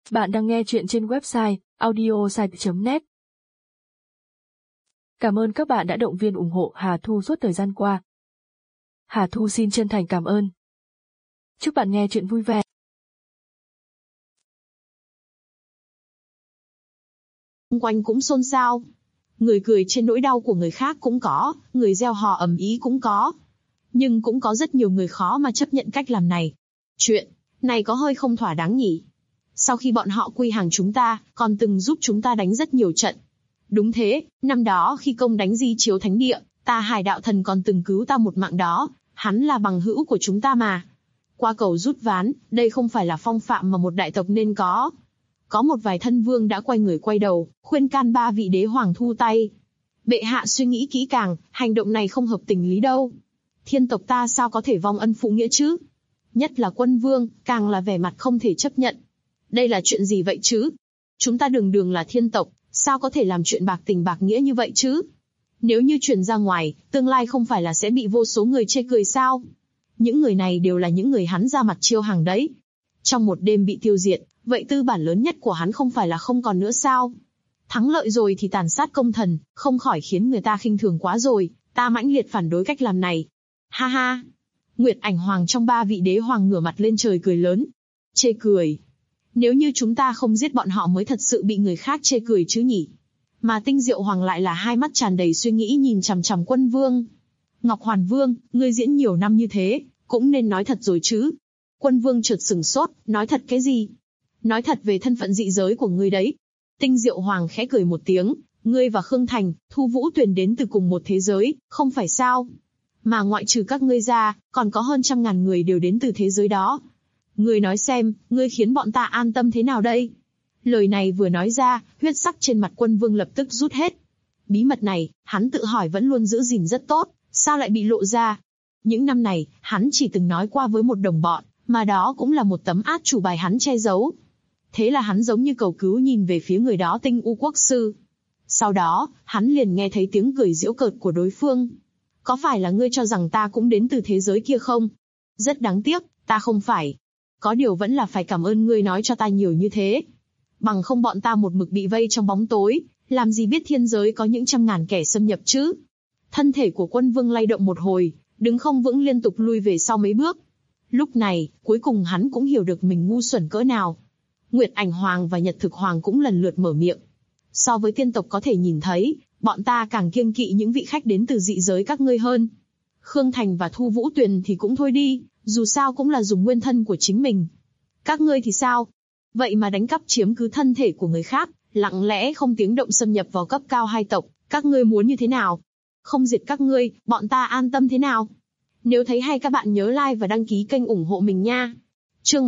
Bạn đang nghe chuyện trên website audiosite.net. Cảm ơn các bạn đã động viên ủng hộ Hà Thu suốt thời gian qua. Hà Thu xin chân thành cảm ơn. Chúc bạn nghe chuyện vui vẻ. Xung quanh cũng xôn xao. Người cười trên nỗi đau của người khác cũng có, người reo hò ầm ĩ cũng có. Nhưng cũng có rất nhiều người khó mà chấp nhận cách làm này. Chuyện này có hơi không thỏa đáng nhỉ? Sau khi bọn họ quy hàng chúng ta, còn từng giúp chúng ta đánh rất nhiều trận. Đúng thế, năm đó khi công đánh Di Chiếu Thánh Địa, ta Hải Đạo Thần còn từng cứu ta một mạng đó, hắn là bằng hữu của chúng ta mà. Qua cầu rút ván, đây không phải là phong phạm mà một đại tộc nên có. Có một vài thân vương đã quay người quay đầu, khuyên can ba vị đế hoàng thu tay. Bệ hạ suy nghĩ kỹ càng, hành động này không hợp tình lý đâu. Thiên tộc ta sao có thể vong ân phụ nghĩa chứ? Nhất là quân vương, càng là vẻ mặt không thể chấp nhận. Đây là chuyện gì vậy chứ? Chúng ta đường đường là thiên tộc, sao có thể làm chuyện bạc tình bạc nghĩa như vậy chứ? Nếu như truyền ra ngoài, tương lai không phải là sẽ bị vô số người chê cười sao? Những người này đều là những người hắn ra mặt chiêu hàng đấy. Trong một đêm bị tiêu diệt, vậy tư bản lớn nhất của hắn không phải là không còn nữa sao? Thắng lợi rồi thì tàn sát công thần, không khỏi khiến người ta khinh thường quá rồi, ta mãnh liệt phản đối cách làm này. Ha ha! Nguyệt Ảnh Hoàng trong ba vị đế hoàng ngửa mặt lên trời cười lớn. Chê cười. Nếu như chúng ta không giết bọn họ mới thật sự bị người khác chê cười chứ nhỉ? Mà Tinh Diệu Hoàng lại là hai mắt tràn đầy suy nghĩ nhìn chằm chằm Quân Vương. Ngọc Hoàn Vương, ngươi diễn nhiều năm như thế, cũng nên nói thật rồi chứ. Quân Vương chợt sửng sốt, nói thật cái gì? Nói thật về thân phận dị giới của ngươi đấy. Tinh Diệu Hoàng khẽ cười một tiếng, ngươi và Khương Thành, Thu Vũ Tuyền đến từ cùng một thế giới, không phải sao? Mà ngoại trừ các ngươi ra, còn có hơn 100.000 người đều đến từ thế giới đó. Ngươi nói xem, ngươi khiến bọn ta an tâm thế nào đây? Lời này vừa nói ra, huyết sắc trên mặt Quân Vương lập tức rút hết. Bí mật này, hắn tự hỏi vẫn luôn giữ gìn rất tốt, sao lại bị lộ ra? Những năm này, hắn chỉ từng nói qua với một đồng bọn, mà đó cũng là một tấm át chủ bài hắn che giấu. Thế là hắn giống như cầu cứu nhìn về phía người đó Tinh U Quốc Sư. Sau đó, hắn liền nghe thấy tiếng cười giễu cợt của đối phương. Có phải là ngươi cho rằng ta cũng đến từ thế giới kia không? Rất đáng tiếc, ta không phải. Có điều vẫn là phải cảm ơn ngươi nói cho ta nhiều như thế. Bằng không bọn ta một mực bị vây trong bóng tối, làm gì biết thiên giới có những 100.000 kẻ xâm nhập chứ? Thân thể của Quân Vương lay động một hồi, đứng không vững liên tục lui về sau mấy bước. Lúc này, cuối cùng hắn cũng hiểu được mình ngu xuẩn cỡ nào. Nguyệt Ảnh Hoàng và Nhật Thực Hoàng cũng lần lượt mở miệng. So với tiên tộc có thể nhìn thấy, bọn ta càng kiêng kỵ những vị khách đến từ dị giới các ngươi hơn. Khương Thành và Thu Vũ Tuyền thì cũng thôi đi, dù sao cũng là dùng nguyên thân của chính mình. Các ngươi thì sao? Vậy mà đánh cắp chiếm cứ thân thể của người khác, lặng lẽ không tiếng động xâm nhập vào cấp cao hai tộc, các ngươi muốn như thế nào? Không diệt các ngươi, bọn ta an tâm thế nào? Nếu thấy hay các bạn nhớ like và đăng ký kênh ủng hộ mình nha. Chương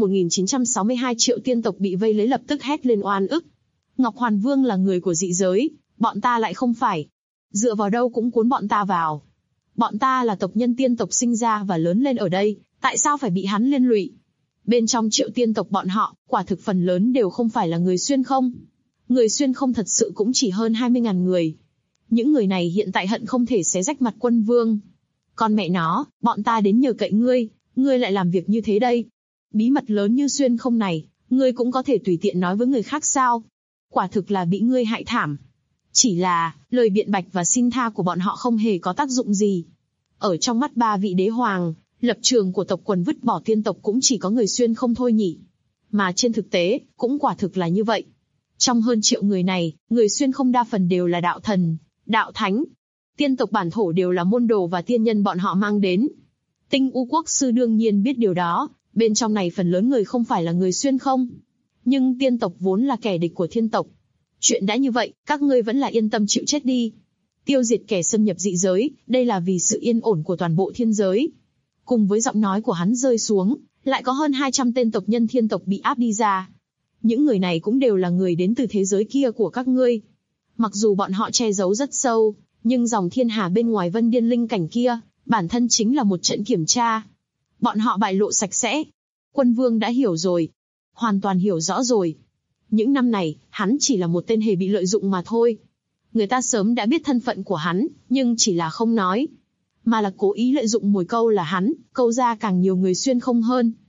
1962 Triệu tiên tộc bị vây lấy lập tức hét lên oan ức. Ngọc Hoàn Vương là người của dị giới, bọn ta lại không phải. Dựa vào đâu cũng cuốn bọn ta vào. Bọn ta là tộc nhân tiên tộc sinh ra và lớn lên ở đây, tại sao phải bị hắn liên lụy? Bên trong Triệu tiên tộc bọn họ, quả thực phần lớn đều không phải là người xuyên không. Người xuyên không thật sự cũng chỉ hơn 20.000 người. Những người này hiện tại hận không thể xé rách mặt Quân Vương. Con mẹ nó, bọn ta đến nhờ cậy ngươi lại làm việc như thế đây. Bí mật lớn như xuyên không này, ngươi cũng có thể tùy tiện nói với người khác sao? Quả thực là bị ngươi hại thảm. Chỉ là, lời biện bạch và xin tha của bọn họ không hề có tác dụng gì. Ở trong mắt ba vị đế hoàng, lập trường của tộc quần vứt bỏ tiên tộc cũng chỉ có người xuyên không thôi nhỉ. Mà trên thực tế, cũng quả thực là như vậy. Trong hơn 1 triệu người này, người xuyên không đa phần đều là đạo thần, đạo thánh. Tiên tộc bản thổ đều là môn đồ và tiên nhân bọn họ mang đến. Tinh U Quốc Sư đương nhiên biết điều đó, bên trong này phần lớn người không phải là người xuyên không. Nhưng tiên tộc vốn là kẻ địch của thiên tộc. Chuyện đã như vậy, các ngươi vẫn là yên tâm chịu chết đi. Tiêu diệt kẻ xâm nhập dị giới, đây là vì sự yên ổn của toàn bộ thiên giới. Cùng với giọng nói của hắn rơi xuống, lại có hơn 200 tên tộc nhân thiên tộc bị áp đi ra. Những người này cũng đều là người đến từ thế giới kia của các ngươi. Mặc dù bọn họ che giấu rất sâu, nhưng dòng thiên hà bên ngoài Vân Điên Linh cảnh kia, bản thân chính là một trận kiểm tra. Bọn họ bại lộ sạch sẽ. Quân Vương đã hiểu rồi. Hoàn toàn hiểu rõ rồi. Những năm này, hắn chỉ là một tên hề bị lợi dụng mà thôi. Người ta sớm đã biết thân phận của hắn, nhưng chỉ là không nói. Mà là cố ý lợi dụng mồi câu là hắn, câu ra càng nhiều người xuyên không hơn.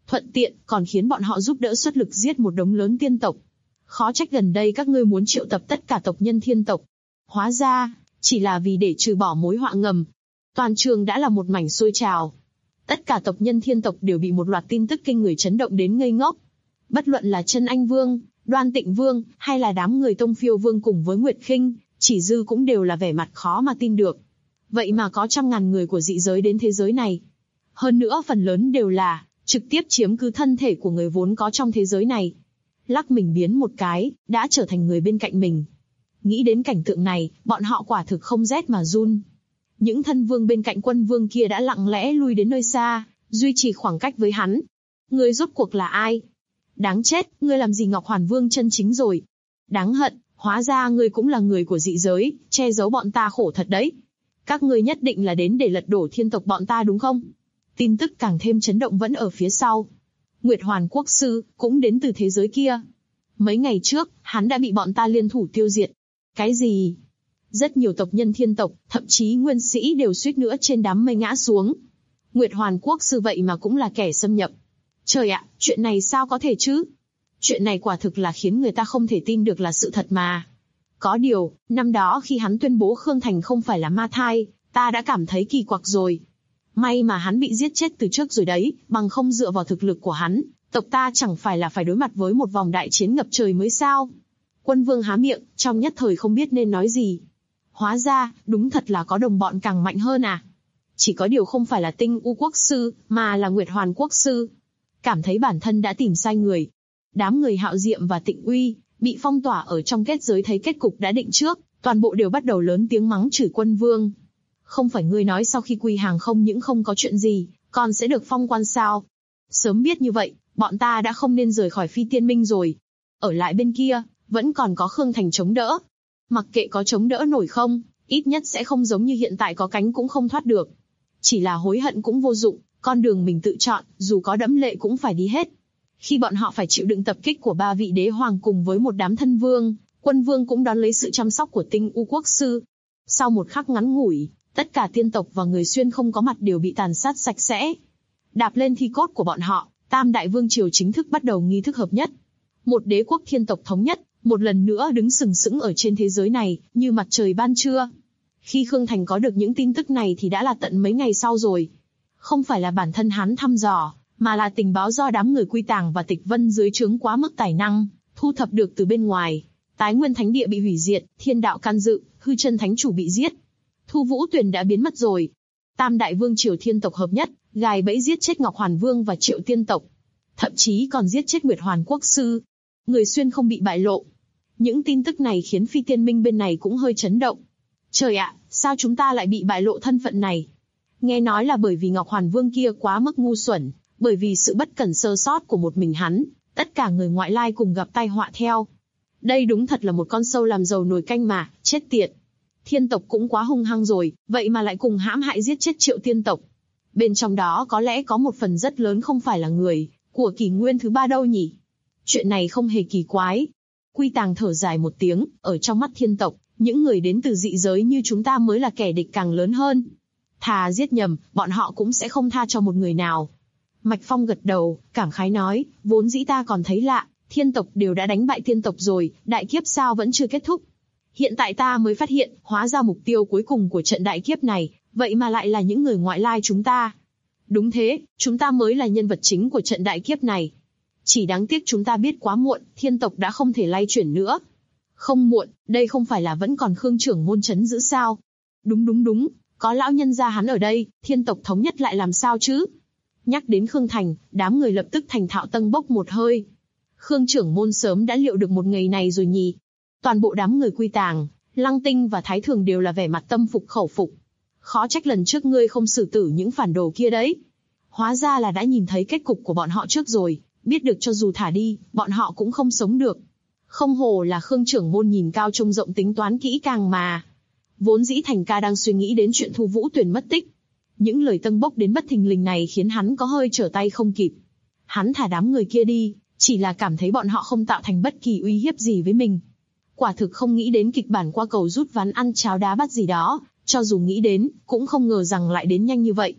thuận tiện còn khiến bọn họ giúp đỡ xuất lực giết một đống lớn tiên tộc. Khó trách gần đây các ngươi muốn triệu tập tất cả tộc nhân thiên tộc. Hóa ra, chỉ là vì để trừ bỏ mối họa ngầm. Toàn trường đã là một mảnh sôi trào. Tất cả tộc nhân thiên tộc đều bị một loạt tin tức kinh người chấn động đến ngây ngốc. Bất luận là Chân Anh Vương, Đoan Tịnh Vương, hay là đám người Tông Phiêu Vương cùng với Nguyệt Khinh, Chỉ Dư cũng đều là vẻ mặt khó mà tin được. Vậy mà có trăm ngàn người của dị giới đến thế giới này. Hơn nữa phần lớn đều là trực tiếp chiếm cứ thân thể của người vốn có trong thế giới này. Lắc mình biến một cái, đã trở thành người bên cạnh mình. Nghĩ đến cảnh tượng này, bọn họ quả thực không rét mà run. Những thân vương bên cạnh Quân Vương kia đã lặng lẽ lui đến nơi xa, duy trì khoảng cách với hắn. Ngươi rốt cuộc là ai? Đáng chết, ngươi làm gì Ngọc Hoàn Vương chân chính rồi? Đáng hận, hóa ra ngươi cũng là người của dị giới, che giấu bọn ta khổ thật đấy. Các ngươi nhất định là đến để lật đổ thiên tộc bọn ta đúng không? Tin tức càng thêm chấn động vẫn ở phía sau. Nguyệt Hoàn Quốc Sư cũng đến từ thế giới kia. Mấy ngày trước, hắn đã bị bọn ta liên thủ tiêu diệt. Cái gì? Rất nhiều tộc nhân thiên tộc, thậm chí nguyên sĩ đều suýt nữa trên đám mây ngã xuống. Nguyệt Hoàn Quốc Sư vậy mà cũng là kẻ xâm nhập. Trời ạ, chuyện này sao có thể chứ? Chuyện này quả thực là khiến người ta không thể tin được là sự thật mà. Có điều, năm đó khi hắn tuyên bố Khương Thành không phải là ma thai, ta đã cảm thấy kỳ quặc rồi. May mà hắn bị giết chết từ trước rồi đấy, bằng không dựa vào thực lực của hắn, tộc ta chẳng phải là phải đối mặt với một vòng đại chiến ngập trời mới sao? Quân Vương há miệng, trong nhất thời không biết nên nói gì. Hóa ra, đúng thật là có đồng bọn càng mạnh hơn à? Chỉ có điều không phải là Tinh U Quốc Sư, mà là Nguyệt Hoàn Quốc Sư. Cảm thấy bản thân đã tìm sai người. Đám người Hạo Diệm và Tịnh Uy, bị phong tỏa ở trong kết giới thấy kết cục đã định trước, toàn bộ đều bắt đầu lớn tiếng mắng chửi Quân Vương. Không phải ngươi nói sau khi quy hàng không những không có chuyện gì, còn sẽ được phong quan sao? Sớm biết như vậy, bọn ta đã không nên rời khỏi Phi Tiên Minh rồi. Ở lại bên kia, vẫn còn có Khương Thành chống đỡ. Mặc kệ có chống đỡ nổi không, ít nhất sẽ không giống như hiện tại có cánh cũng không thoát được. Chỉ là hối hận cũng vô dụng, con đường mình tự chọn, dù có đẫm lệ cũng phải đi hết. Khi bọn họ phải chịu đựng tập kích của 3 vị đế hoàng cùng với một đám thân vương, Quân Vương cũng đón lấy sự chăm sóc của Tinh U Quốc Sư. Sau một khắc ngắn ngủi, tất cả tiên tộc và người xuyên không có mặt đều bị tàn sát sạch sẽ. Đạp lên thi cốt của bọn họ, Tam Đại Vương Triều chính thức bắt đầu nghi thức hợp nhất. Một đế quốc thiên tộc thống nhất, một lần nữa đứng sừng sững ở trên thế giới này, như mặt trời ban trưa. Khi Khương Thành có được những tin tức này thì đã là tận mấy ngày sau rồi. Không phải là bản thân hắn thăm dò, mà là tình báo do đám người Quy Tàng và Tịch Vân dưới trướng quá mức tài năng, thu thập được từ bên ngoài. Tái Nguyên Thánh Địa bị hủy diệt, Thiên Đạo can dự, Hư Chân Thánh Chủ bị giết. Thu Vũ Tuyền đã biến mất rồi. Tam Đại Vương Triều thiên tộc hợp nhất, gài bẫy giết chết Ngọc Hoàn Vương và Triệu tiên tộc. Thậm chí còn giết chết Nguyệt Hoàn Quốc Sư. Người xuyên không bị bại lộ. Những tin tức này khiến Phi Tiên Minh bên này cũng hơi chấn động. Trời ạ, sao chúng ta lại bị bại lộ thân phận này? Nghe nói là bởi vì Ngọc Hoàn Vương kia quá mức ngu xuẩn, bởi vì sự bất cẩn sơ sót của một mình hắn, tất cả người ngoại lai cùng gặp tai họa theo. Đây đúng thật là một con sâu làm dầu nồi canh mà, chết tiệt. Thiên tộc cũng quá hung hăng rồi, vậy mà lại cùng hãm hại giết chết Triệu tiên tộc. Bên trong đó có lẽ có một phần rất lớn không phải là người của kỷ nguyên thứ 3 đâu nhỉ? Chuyện này không hề kỳ quái. Quy Tàng thở dài một tiếng, ở trong mắt thiên tộc, những người đến từ dị giới như chúng ta mới là kẻ địch càng lớn hơn. Thà giết nhầm, bọn họ cũng sẽ không tha cho một người nào. Mạch Phong gật đầu, cảm khái nói, vốn dĩ ta còn thấy lạ, thiên tộc đều đã đánh bại tiên tộc rồi, đại kiếp sao vẫn chưa kết thúc. Hiện tại ta mới phát hiện, hóa ra mục tiêu cuối cùng của trận đại kiếp này, vậy mà lại là những người ngoại lai chúng ta. Đúng thế, chúng ta mới là nhân vật chính của trận đại kiếp này. Chỉ đáng tiếc chúng ta biết quá muộn, thiên tộc đã không thể lay chuyển nữa. Không muộn, đây không phải là vẫn còn Khương trưởng môn trấn giữ sao? Đúng, có lão nhân gia hắn ở đây, thiên tộc thống nhất lại làm sao chứ? Nhắc đến Khương Thành, đám người lập tức thành thạo tâng bốc một hơi. Khương trưởng môn sớm đã liệu được một ngày này rồi nhỉ? Toàn bộ đám người Quy Tàng, Lăng Tinh và Thái Thường đều là vẻ mặt tâm phục khẩu phục. Khó trách lần trước ngươi không xử tử những phản đồ kia đấy. Hóa ra là đã nhìn thấy kết cục của bọn họ trước rồi, biết được cho dù thả đi, bọn họ cũng không sống được. Không hồ là Khương trưởng môn nhìn cao trông rộng tính toán kỹ càng mà. Vốn dĩ Thành ca đang suy nghĩ đến chuyện Thu Vũ Tuyền mất tích. Những lời tâng bốc đến bất thình lình này khiến hắn có hơi trở tay không kịp. Hắn thả đám người kia đi, chỉ là cảm thấy bọn họ không tạo thành bất kỳ uy hiếp gì với mình. Quả thực không nghĩ đến kịch bản qua cầu rút ván ăn cháo đá bắt gì đó, cho dù nghĩ đến, cũng không ngờ rằng lại đến nhanh như vậy.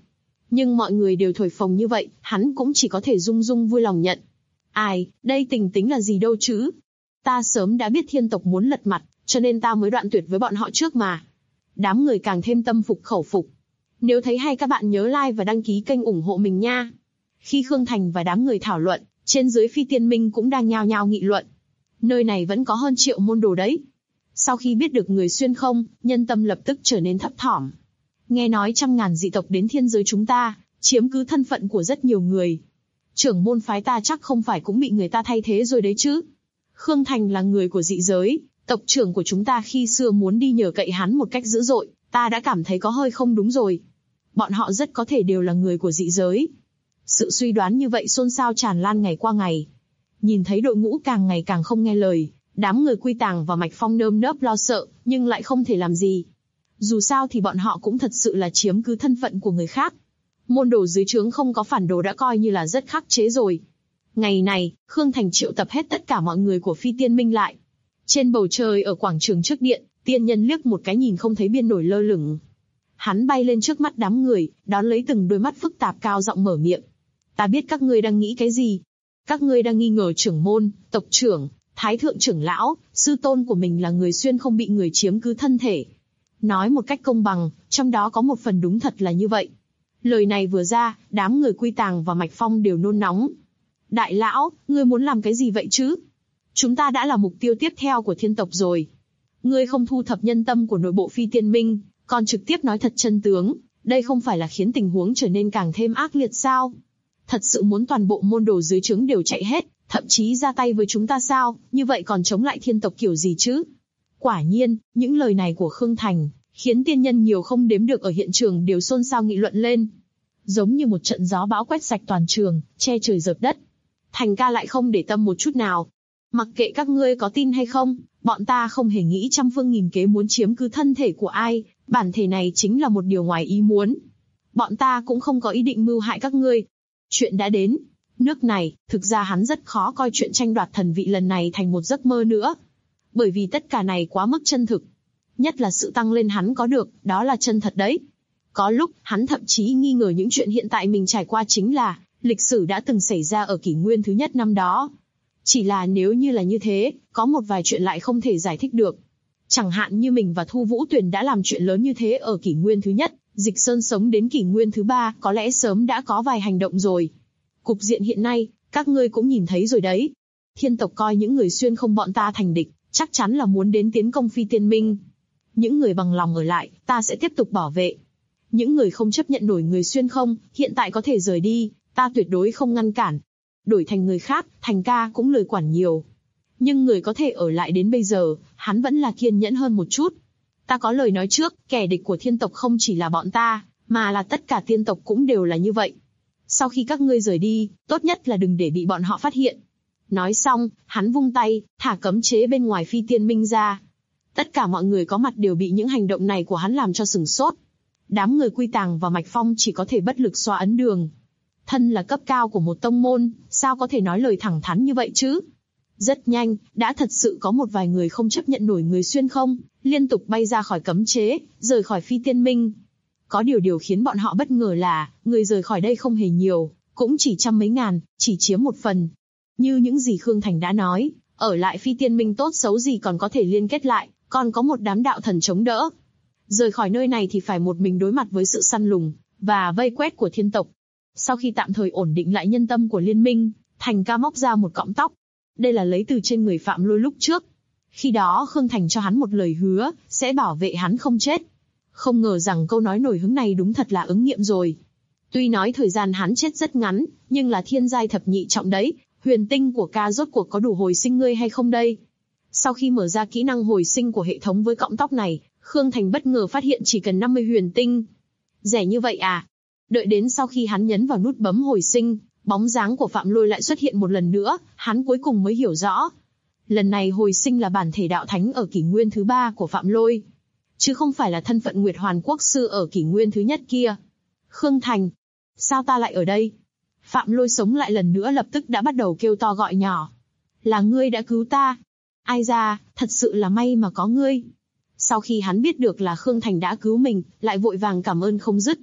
Nhưng mọi người đều thổi phồng như vậy, hắn cũng chỉ có thể rung rung vui lòng nhận. Ai, đây tình tính là gì đâu chứ? Ta sớm đã biết thiên tộc muốn lật mặt, cho nên ta mới đoạn tuyệt với bọn họ trước mà. Đám người càng thêm tâm phục khẩu phục. Nếu thấy hay các bạn nhớ like và đăng ký kênh ủng hộ mình nha. Khi Khương Thành và đám người thảo luận, trên dưới Phi Tiên Minh cũng đang nhao nhao nghị luận. Nơi này vẫn có hơn 1.000.000 môn đồ đấy. Sau khi biết được người xuyên không, nhân tâm lập tức trở nên thấp thỏm. Nghe nói 100.000 dị tộc đến thiên giới chúng ta, chiếm cứ thân phận của rất nhiều người. Trưởng môn phái ta chắc không phải cũng bị người ta thay thế rồi đấy chứ. Khương Thành là người của dị giới, tộc trưởng của chúng ta khi xưa muốn đi nhờ cậy hắn một cách dữ dội, ta đã cảm thấy có hơi không đúng rồi. Bọn họ rất có thể đều là người của dị giới. Sự suy đoán như vậy xôn xao tràn lan ngày qua ngày. Nhìn thấy đội ngũ càng ngày càng không nghe lời, đám người Quy Tàng và Mạch Phong nơm nớp lo sợ, nhưng lại không thể làm gì. Dù sao thì bọn họ cũng thật sự là chiếm cứ thân phận của người khác. Môn đồ dưới trướng không có phản đồ đã coi như là rất khắc chế rồi. Ngày này, Khương Thành triệu tập hết tất cả mọi người của Phi Tiên Minh lại. Trên bầu trời ở quảng trường trước điện, tiên nhân liếc một cái nhìn không thấy biên nổi lơ lửng. Hắn bay lên trước mắt đám người, đón lấy từng đôi mắt phức tạp cao giọng mở miệng. Ta biết các ngươi đang nghĩ cái gì. Các ngươi đang nghi ngờ trưởng môn, tộc trưởng, thái thượng trưởng lão, sư tôn của mình là người xuyên không bị người chiếm cứ thân thể. Nói một cách công bằng, trong đó có một phần đúng thật là như vậy. Lời này vừa ra, đám người Quy Tàng và Mạch Phong đều nôn nóng. Đại lão, ngươi muốn làm cái gì vậy chứ? Chúng ta đã là mục tiêu tiếp theo của thiên tộc rồi. Ngươi không thu thập nhân tâm của nội bộ Phi Tiên Minh, còn trực tiếp nói thật chân tướng, đây không phải là khiến tình huống trở nên càng thêm ác liệt sao? Thật sự muốn toàn bộ môn đồ dưới trướng đều chạy hết, thậm chí ra tay với chúng ta sao? Như vậy còn chống lại thiên tộc kiểu gì chứ? Quả nhiên, những lời này của Khương Thành khiến tiên nhân nhiều không đếm được ở hiện trường đều xôn xao nghị luận lên. Giống như một trận gió bão quét sạch toàn trường, che trời dợp đất. Thành ca lại không để tâm một chút nào. Mặc kệ các ngươi có tin hay không, bọn ta không hề nghĩ trăm phương nghìn kế muốn chiếm cứ thân thể của ai, bản thể này chính là một điều ngoài ý muốn. Bọn ta cũng không có ý định mưu hại các ngươi. Chuyện đã đến nước này, thực ra hắn rất khó coi chuyện tranh đoạt thần vị lần này thành một giấc mơ nữa. Bởi vì tất cả này quá mức chân thực. Nhất là sự tăng lên hắn có được, đó là chân thật đấy. Có lúc, hắn thậm chí nghi ngờ những chuyện hiện tại mình trải qua chính là lịch sử đã từng xảy ra ở kỷ nguyên thứ nhất năm đó. Chỉ là nếu như là như thế, có một vài chuyện lại không thể giải thích được. Chẳng hạn như mình và Thu Vũ Tuyền đã làm chuyện lớn như thế ở kỷ nguyên thứ nhất, Dịch Sơn sống đến kỷ nguyên thứ 3 có lẽ sớm đã có vài hành động rồi. Cục diện hiện nay, các ngươi cũng nhìn thấy rồi đấy. Thiên tộc coi những người xuyên không bọn ta thành địch, chắc chắn là muốn đến tiến công Phi Tiên Minh. Những người bằng lòng ở lại, ta sẽ tiếp tục bảo vệ. Những người không chấp nhận nổi người xuyên không, hiện tại có thể rời đi, ta tuyệt đối không ngăn cản. Đổi thành người khác, Thành ca cũng lời quản nhiều. Nhưng người có thể ở lại đến bây giờ, hắn vẫn là kiên nhẫn hơn một chút. Ta có lời nói trước, kẻ địch của thiên tộc không chỉ là bọn ta, mà là tất cả tiên tộc cũng đều là như vậy. Sau khi các ngươi rời đi, tốt nhất là đừng để bị bọn họ phát hiện. Nói xong, hắn vung tay, thả cấm chế bên ngoài Phi Tiên Minh ra. Tất cả mọi người có mặt đều bị những hành động này của hắn làm cho sửng sốt. Đám người Quy Tàng và Mạch Phong chỉ có thể bất lực xoa ấn đường. Thân là cấp cao của một tông môn, sao có thể nói lời thẳng thắn như vậy chứ? Rất nhanh, đã thật sự có một vài người không chấp nhận nổi người xuyên không, liên tục bay ra khỏi cấm chế, rời khỏi Phi Tiên Minh. Có điều khiến bọn họ bất ngờ là, người rời khỏi đây không hề nhiều, cũng chỉ trăm mấy ngàn, chỉ chiếm một phần. Như những gì Khương Thành đã nói, ở lại Phi Tiên Minh tốt xấu gì còn có thể liên kết lại, còn có một đám đạo thần chống đỡ. Rời khỏi nơi này thì phải một mình đối mặt với sự săn lùng và vây quét của thiên tộc. Sau khi tạm thời ổn định lại nhân tâm của liên minh, Thành ca móc ra một cọng tóc. Đây là lấy từ trên người Phạm Lôi lúc trước. Khi đó Khương Thành cho hắn một lời hứa, sẽ bảo vệ hắn không chết. Không ngờ rằng câu nói nổi hứng này đúng thật là ứng nghiệm rồi. Tuy nói thời gian hắn chết rất ngắn, nhưng là thiên giai thập nhị trọng đấy, huyền tinh của ca rốt cuộc có đủ hồi sinh ngươi hay không đây? Sau khi mở ra kỹ năng hồi sinh của hệ thống với cọng tóc này, Khương Thành bất ngờ phát hiện chỉ cần 50 huyền tinh. Rẻ như vậy à? Đợi đến sau khi hắn nhấn vào nút bấm hồi sinh, bóng dáng của Phạm Lôi lại xuất hiện một lần nữa, hắn cuối cùng mới hiểu rõ. Lần này hồi sinh là bản thể đạo thánh ở kỷ nguyên thứ 3 của Phạm Lôi, chứ không phải là thân phận Nguyệt Hoàn Quốc sư ở kỷ nguyên thứ nhất kia. Khương Thành, sao ta lại ở đây? Phạm Lôi sống lại lần nữa lập tức đã bắt đầu kêu to gọi nhỏ. Là ngươi đã cứu ta. Ai ra, thật sự là may mà có ngươi. Sau khi hắn biết được là Khương Thành đã cứu mình, lại vội vàng cảm ơn không dứt.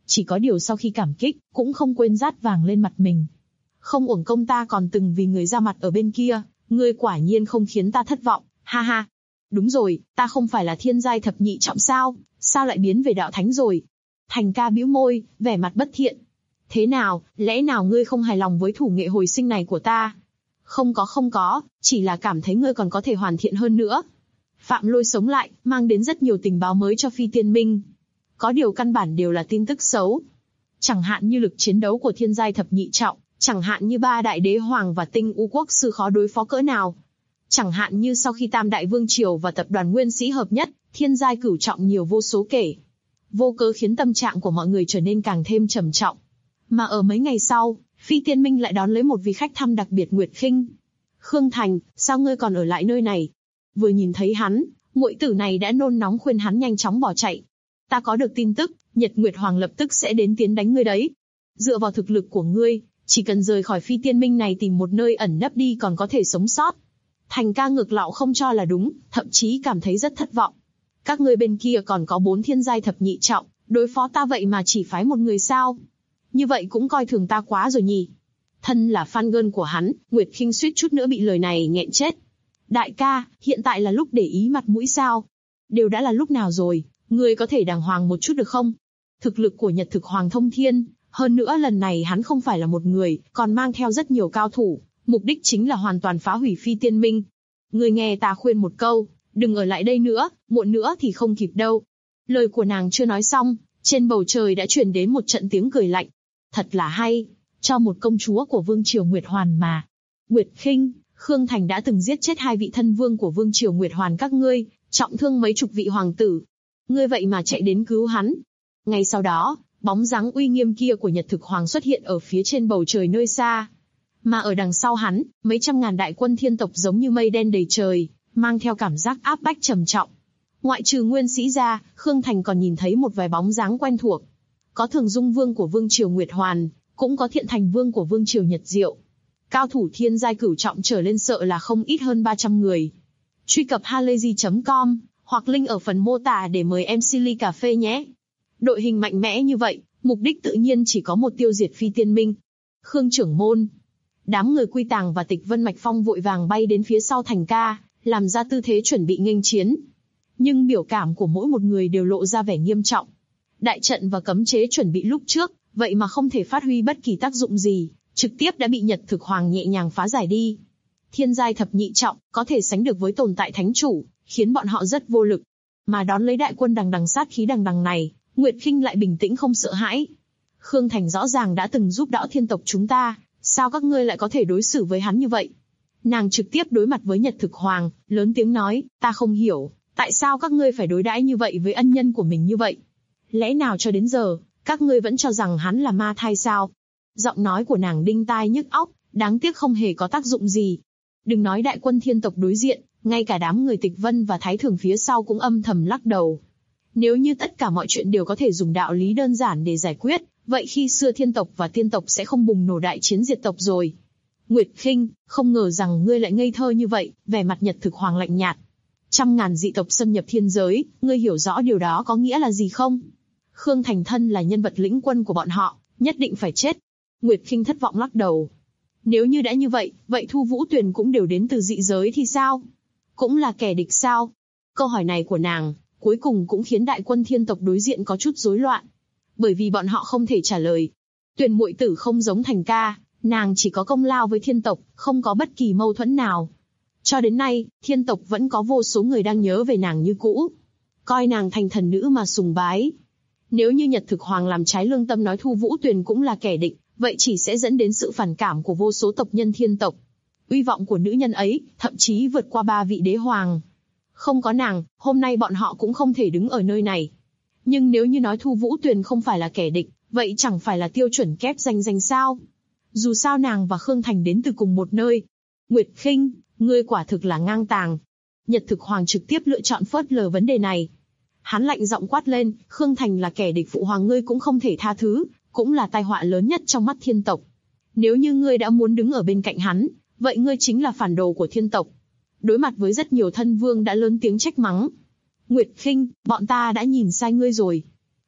Chỉ có điều sau khi cảm kích, cũng không quên dát vàng lên mặt mình. Không uổng công ta còn từng vì người ra mặt ở bên kia, ngươi quả nhiên không khiến ta thất vọng, ha ha. Đúng rồi, ta không phải là thiên giai thập nhị trọng sao, sao lại biến về đạo thánh rồi? Thành ca bĩu môi, vẻ mặt bất thiện. Thế nào, lẽ nào ngươi không hài lòng với thủ nghệ hồi sinh này của ta? Không có, chỉ là cảm thấy ngươi còn có thể hoàn thiện hơn nữa. Phạm Lôi sống lại, mang đến rất nhiều tình báo mới cho Phi Tiên Minh. Có điều căn bản đều là tin tức xấu. Chẳng hạn như lực chiến đấu của thiên giai thập nhị trọng, chẳng hạn như ba đại đế hoàng và tinh u quốc sư khó đối phó cỡ nào. Chẳng hạn như sau khi Tam Đại Vương Triều và tập đoàn Nguyên Sĩ hợp nhất, thiên giai cửu trọng nhiều vô số kể. Vô cớ khiến tâm trạng của mọi người trở nên càng thêm trầm trọng. Mà ở mấy ngày sau, Phi Tiên Minh lại đón lấy một vị khách thăm đặc biệt Nguyệt Khinh. Khương Thành, sao ngươi còn ở lại nơi này? Vừa nhìn thấy hắn, muội tử này đã nôn nóng khuyên hắn nhanh chóng bỏ chạy. Ta có được tin tức, Nhật Nguyệt Hoàng lập tức sẽ đến tiến đánh ngươi đấy. Dựa vào thực lực của ngươi, chỉ cần rời khỏi Phi Tiên Minh này tìm một nơi ẩn nấp đi còn có thể sống sót. Thành ca ngược lạo không cho là đúng, thậm chí cảm thấy rất thất vọng. Các ngươi bên kia còn có 4 thiên giai thập nhị trọng, đối phó ta vậy mà chỉ phái một người sao? Như vậy cũng coi thường ta quá rồi nhỉ. Thân là fan girl của hắn, Nguyệt Khinh suýt chút nữa bị lời này nghẹn chết. Đại ca, hiện tại là lúc để ý mặt mũi sao? Đều đã là lúc nào rồi, ngươi có thể đàng hoàng một chút được không? Thực lực của Nhật Thực Hoàng thông thiên, hơn nữa lần này hắn không phải là một người, còn mang theo rất nhiều cao thủ, mục đích chính là hoàn toàn phá hủy Phi Tiên Minh. Ngươi nghe ta khuyên một câu, đừng ở lại đây nữa, muộn nữa thì không kịp đâu. Lời của nàng chưa nói xong, trên bầu trời đã truyền đến một trận tiếng cười lạnh. Thật là hay, cho một công chúa của Vương Triều Nguyệt Hoàn mà. Nguyệt Khinh, Khương Thành đã từng giết chết 2 vị thân vương của Vương Triều Nguyệt Hoàn các ngươi, trọng thương mấy chục vị hoàng tử. Ngươi vậy mà chạy đến cứu hắn. Ngay sau đó, bóng dáng uy nghiêm kia của Nhật Thực Hoàng xuất hiện ở phía trên bầu trời nơi xa. Mà ở đằng sau hắn, mấy trăm ngàn đại quân thiên tộc giống như mây đen đầy trời, mang theo cảm giác áp bách trầm trọng. Ngoại trừ Nguyên Sĩ ra, Khương Thành còn nhìn thấy một vài bóng dáng quen thuộc. Có Thường Dung Vương của Vương Triều Nguyệt Hoàn, cũng có Thiện Thành Vương của Vương Triều Nhật Diệu. Cao thủ thiên giai cửu trọng trở lên sợ là không ít hơn 300 người. Truy cập halayzi.com, hoặc link ở phần mô tả để mời em Silly cà phê nhé. Đội hình mạnh mẽ như vậy, mục đích tự nhiên chỉ có một tiêu diệt Phi Tiên Minh. Khương trưởng môn. Đám người Quy Tàng và Tịch Vân Mạch Phong vội vàng bay đến phía sau Thành ca, làm ra tư thế chuẩn bị nghênh chiến. Nhưng biểu cảm của mỗi một người đều lộ ra vẻ nghiêm trọng. Đại trận và cấm chế chuẩn bị lúc trước, vậy mà không thể phát huy bất kỳ tác dụng gì, trực tiếp đã bị Nhật Thực Hoàng nhẹ nhàng phá giải đi. Thiên giai thập nhị trọng, có thể sánh được với tồn tại thánh chủ, khiến bọn họ rất vô lực. Mà đón lấy đại quân đằng đằng sát khí đằng đằng này, Nguyệt Khinh lại bình tĩnh không sợ hãi. Khương Thành rõ ràng đã từng giúp đỡ thiên tộc chúng ta, sao các ngươi lại có thể đối xử với hắn như vậy? Nàng trực tiếp đối mặt với Nhật Thực Hoàng, lớn tiếng nói, ta không hiểu, tại sao các ngươi phải đối đãi như vậy với ân nhân của mình như vậy? Lẽ nào cho đến giờ, các ngươi vẫn cho rằng hắn là ma thai sao? Giọng nói của nàng đinh tai nhức óc, đáng tiếc không hề có tác dụng gì. Đừng nói đại quân thiên tộc đối diện, ngay cả đám người Tịch Vân và Thái Thường phía sau cũng âm thầm lắc đầu. Nếu như tất cả mọi chuyện đều có thể dùng đạo lý đơn giản để giải quyết, vậy khi xưa thiên tộc và tiên tộc sẽ không bùng nổ đại chiến diệt tộc rồi. Nguyệt Khinh, không ngờ rằng ngươi lại ngây thơ như vậy, vẻ mặt Nhật Thực Hoàng lạnh nhạt. 100.000 dị tộc xâm nhập thiên giới, ngươi hiểu rõ điều đó có nghĩa là gì không? Khương Thành thân là nhân vật lĩnh quân của bọn họ, nhất định phải chết. Nguyệt Khinh thất vọng lắc đầu. Nếu như đã như vậy, vậy Thu Vũ Tuyền cũng đều đến từ dị giới thì sao? Cũng là kẻ địch sao? Câu hỏi này của nàng, cuối cùng cũng khiến đại quân thiên tộc đối diện có chút rối loạn. Bởi vì bọn họ không thể trả lời. Tuyền muội tử không giống Thành ca, nàng chỉ có công lao với thiên tộc, không có bất kỳ mâu thuẫn nào. Cho đến nay, thiên tộc vẫn có vô số người đang nhớ về nàng như cũ. Coi nàng thành thần nữ mà sùng bái. Nếu như Nhật Thực Hoàng làm trái lương tâm nói Thu Vũ Tuyền cũng là kẻ địch, vậy chỉ sẽ dẫn đến sự phản cảm của vô số tộc nhân thiên tộc. Uy vọng của nữ nhân ấy, thậm chí vượt qua 3 vị đế hoàng. Không có nàng, hôm nay bọn họ cũng không thể đứng ở nơi này. Nhưng nếu như nói Thu Vũ Tuyền không phải là kẻ địch, vậy chẳng phải là tiêu chuẩn kép danh sao? Dù sao nàng và Khương Thành đến từ cùng một nơi. Nguyệt Khinh, ngươi quả thực là ngang tàng. Nhật Thực Hoàng trực tiếp lựa chọn phớt lờ vấn đề này. Hắn lạnh giọng quát lên, Khương Thành là kẻ địch phụ hoàng ngươi cũng không thể tha thứ, cũng là tai họa lớn nhất trong mắt thiên tộc. Nếu như ngươi đã muốn đứng ở bên cạnh hắn, vậy ngươi chính là phản đồ của thiên tộc. Đối mặt với rất nhiều thân vương đã lớn tiếng trách mắng. Nguyệt Khinh, bọn ta đã nhìn sai ngươi rồi.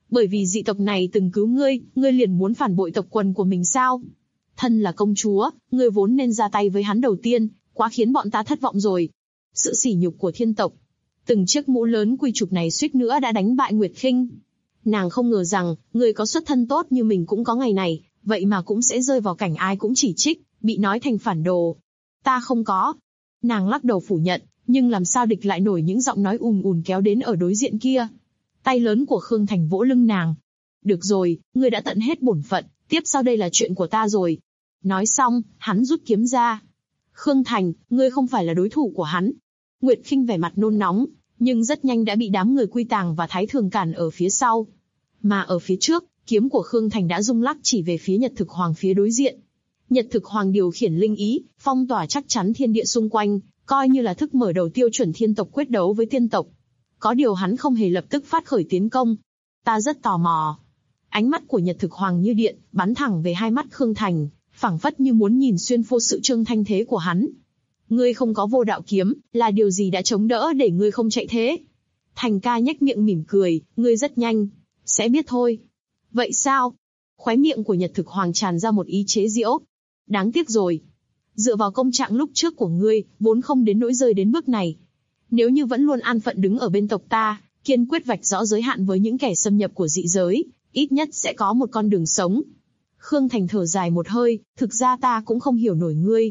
Bởi vì dị tộc này từng cứu ngươi, ngươi liền muốn phản bội tộc quần của mình sao? Thân là công chúa, ngươi vốn nên ra tay với hắn đầu tiên, quá khiến bọn ta thất vọng rồi. Sự sỉ nhục của thiên tộc. Từng chiếc mũ lớn quy chụp này suýt nữa đã đánh bại Nguyệt Khinh. Nàng không ngờ rằng, người có xuất thân tốt như mình cũng có ngày này, vậy mà cũng sẽ rơi vào cảnh ai cũng chỉ trích, bị nói thành phản đồ. Ta không có. Nàng lắc đầu phủ nhận, nhưng làm sao địch lại nổi những giọng nói ùn ùn kéo đến ở đối diện kia. Tay lớn của Khương Thành vỗ lưng nàng. Được rồi, ngươi đã tận hết bổn phận, tiếp sau đây là chuyện của ta rồi. Nói xong, hắn rút kiếm ra. Khương Thành, ngươi không phải là đối thủ của hắn. Nguyệt Khinh vẻ mặt nôn nóng, nhưng rất nhanh đã bị đám người Quy Tàng và Thái Thường cản ở phía sau. Mà ở phía trước, kiếm của Khương Thành đã rung lắc chỉ về phía Nhật Thực Hoàng phía đối diện. Nhật Thực Hoàng điều khiển linh ý, phong tỏa chắc chắn thiên địa xung quanh, coi như là thức mở đầu tiêu chuẩn thiên tộc quyết đấu với tiên tộc. Có điều hắn không hề lập tức phát khởi tiến công. Ta rất tò mò. Ánh mắt của Nhật Thực Hoàng như điện, bắn thẳng về hai mắt Khương Thành, phảng phất như muốn nhìn xuyên phô sự trương thanh thế của hắn. Ngươi không có vô đạo kiếm, là điều gì đã chống đỡ để ngươi không chạy thế? Thành ca nhếch miệng mỉm cười, ngươi rất nhanh, sẽ biết thôi. Vậy sao? Khóe miệng của Nhật Thực Hoàng tràn ra một ý chế giễu. Đáng tiếc rồi. Dựa vào công trạng lúc trước của ngươi, vốn không đến nỗi rơi đến bước này. Nếu như vẫn luôn an phận đứng ở bên tộc ta, kiên quyết vạch rõ giới hạn với những kẻ xâm nhập của dị giới, ít nhất sẽ có một con đường sống. Khương Thành thở dài một hơi, thực ra ta cũng không hiểu nổi ngươi.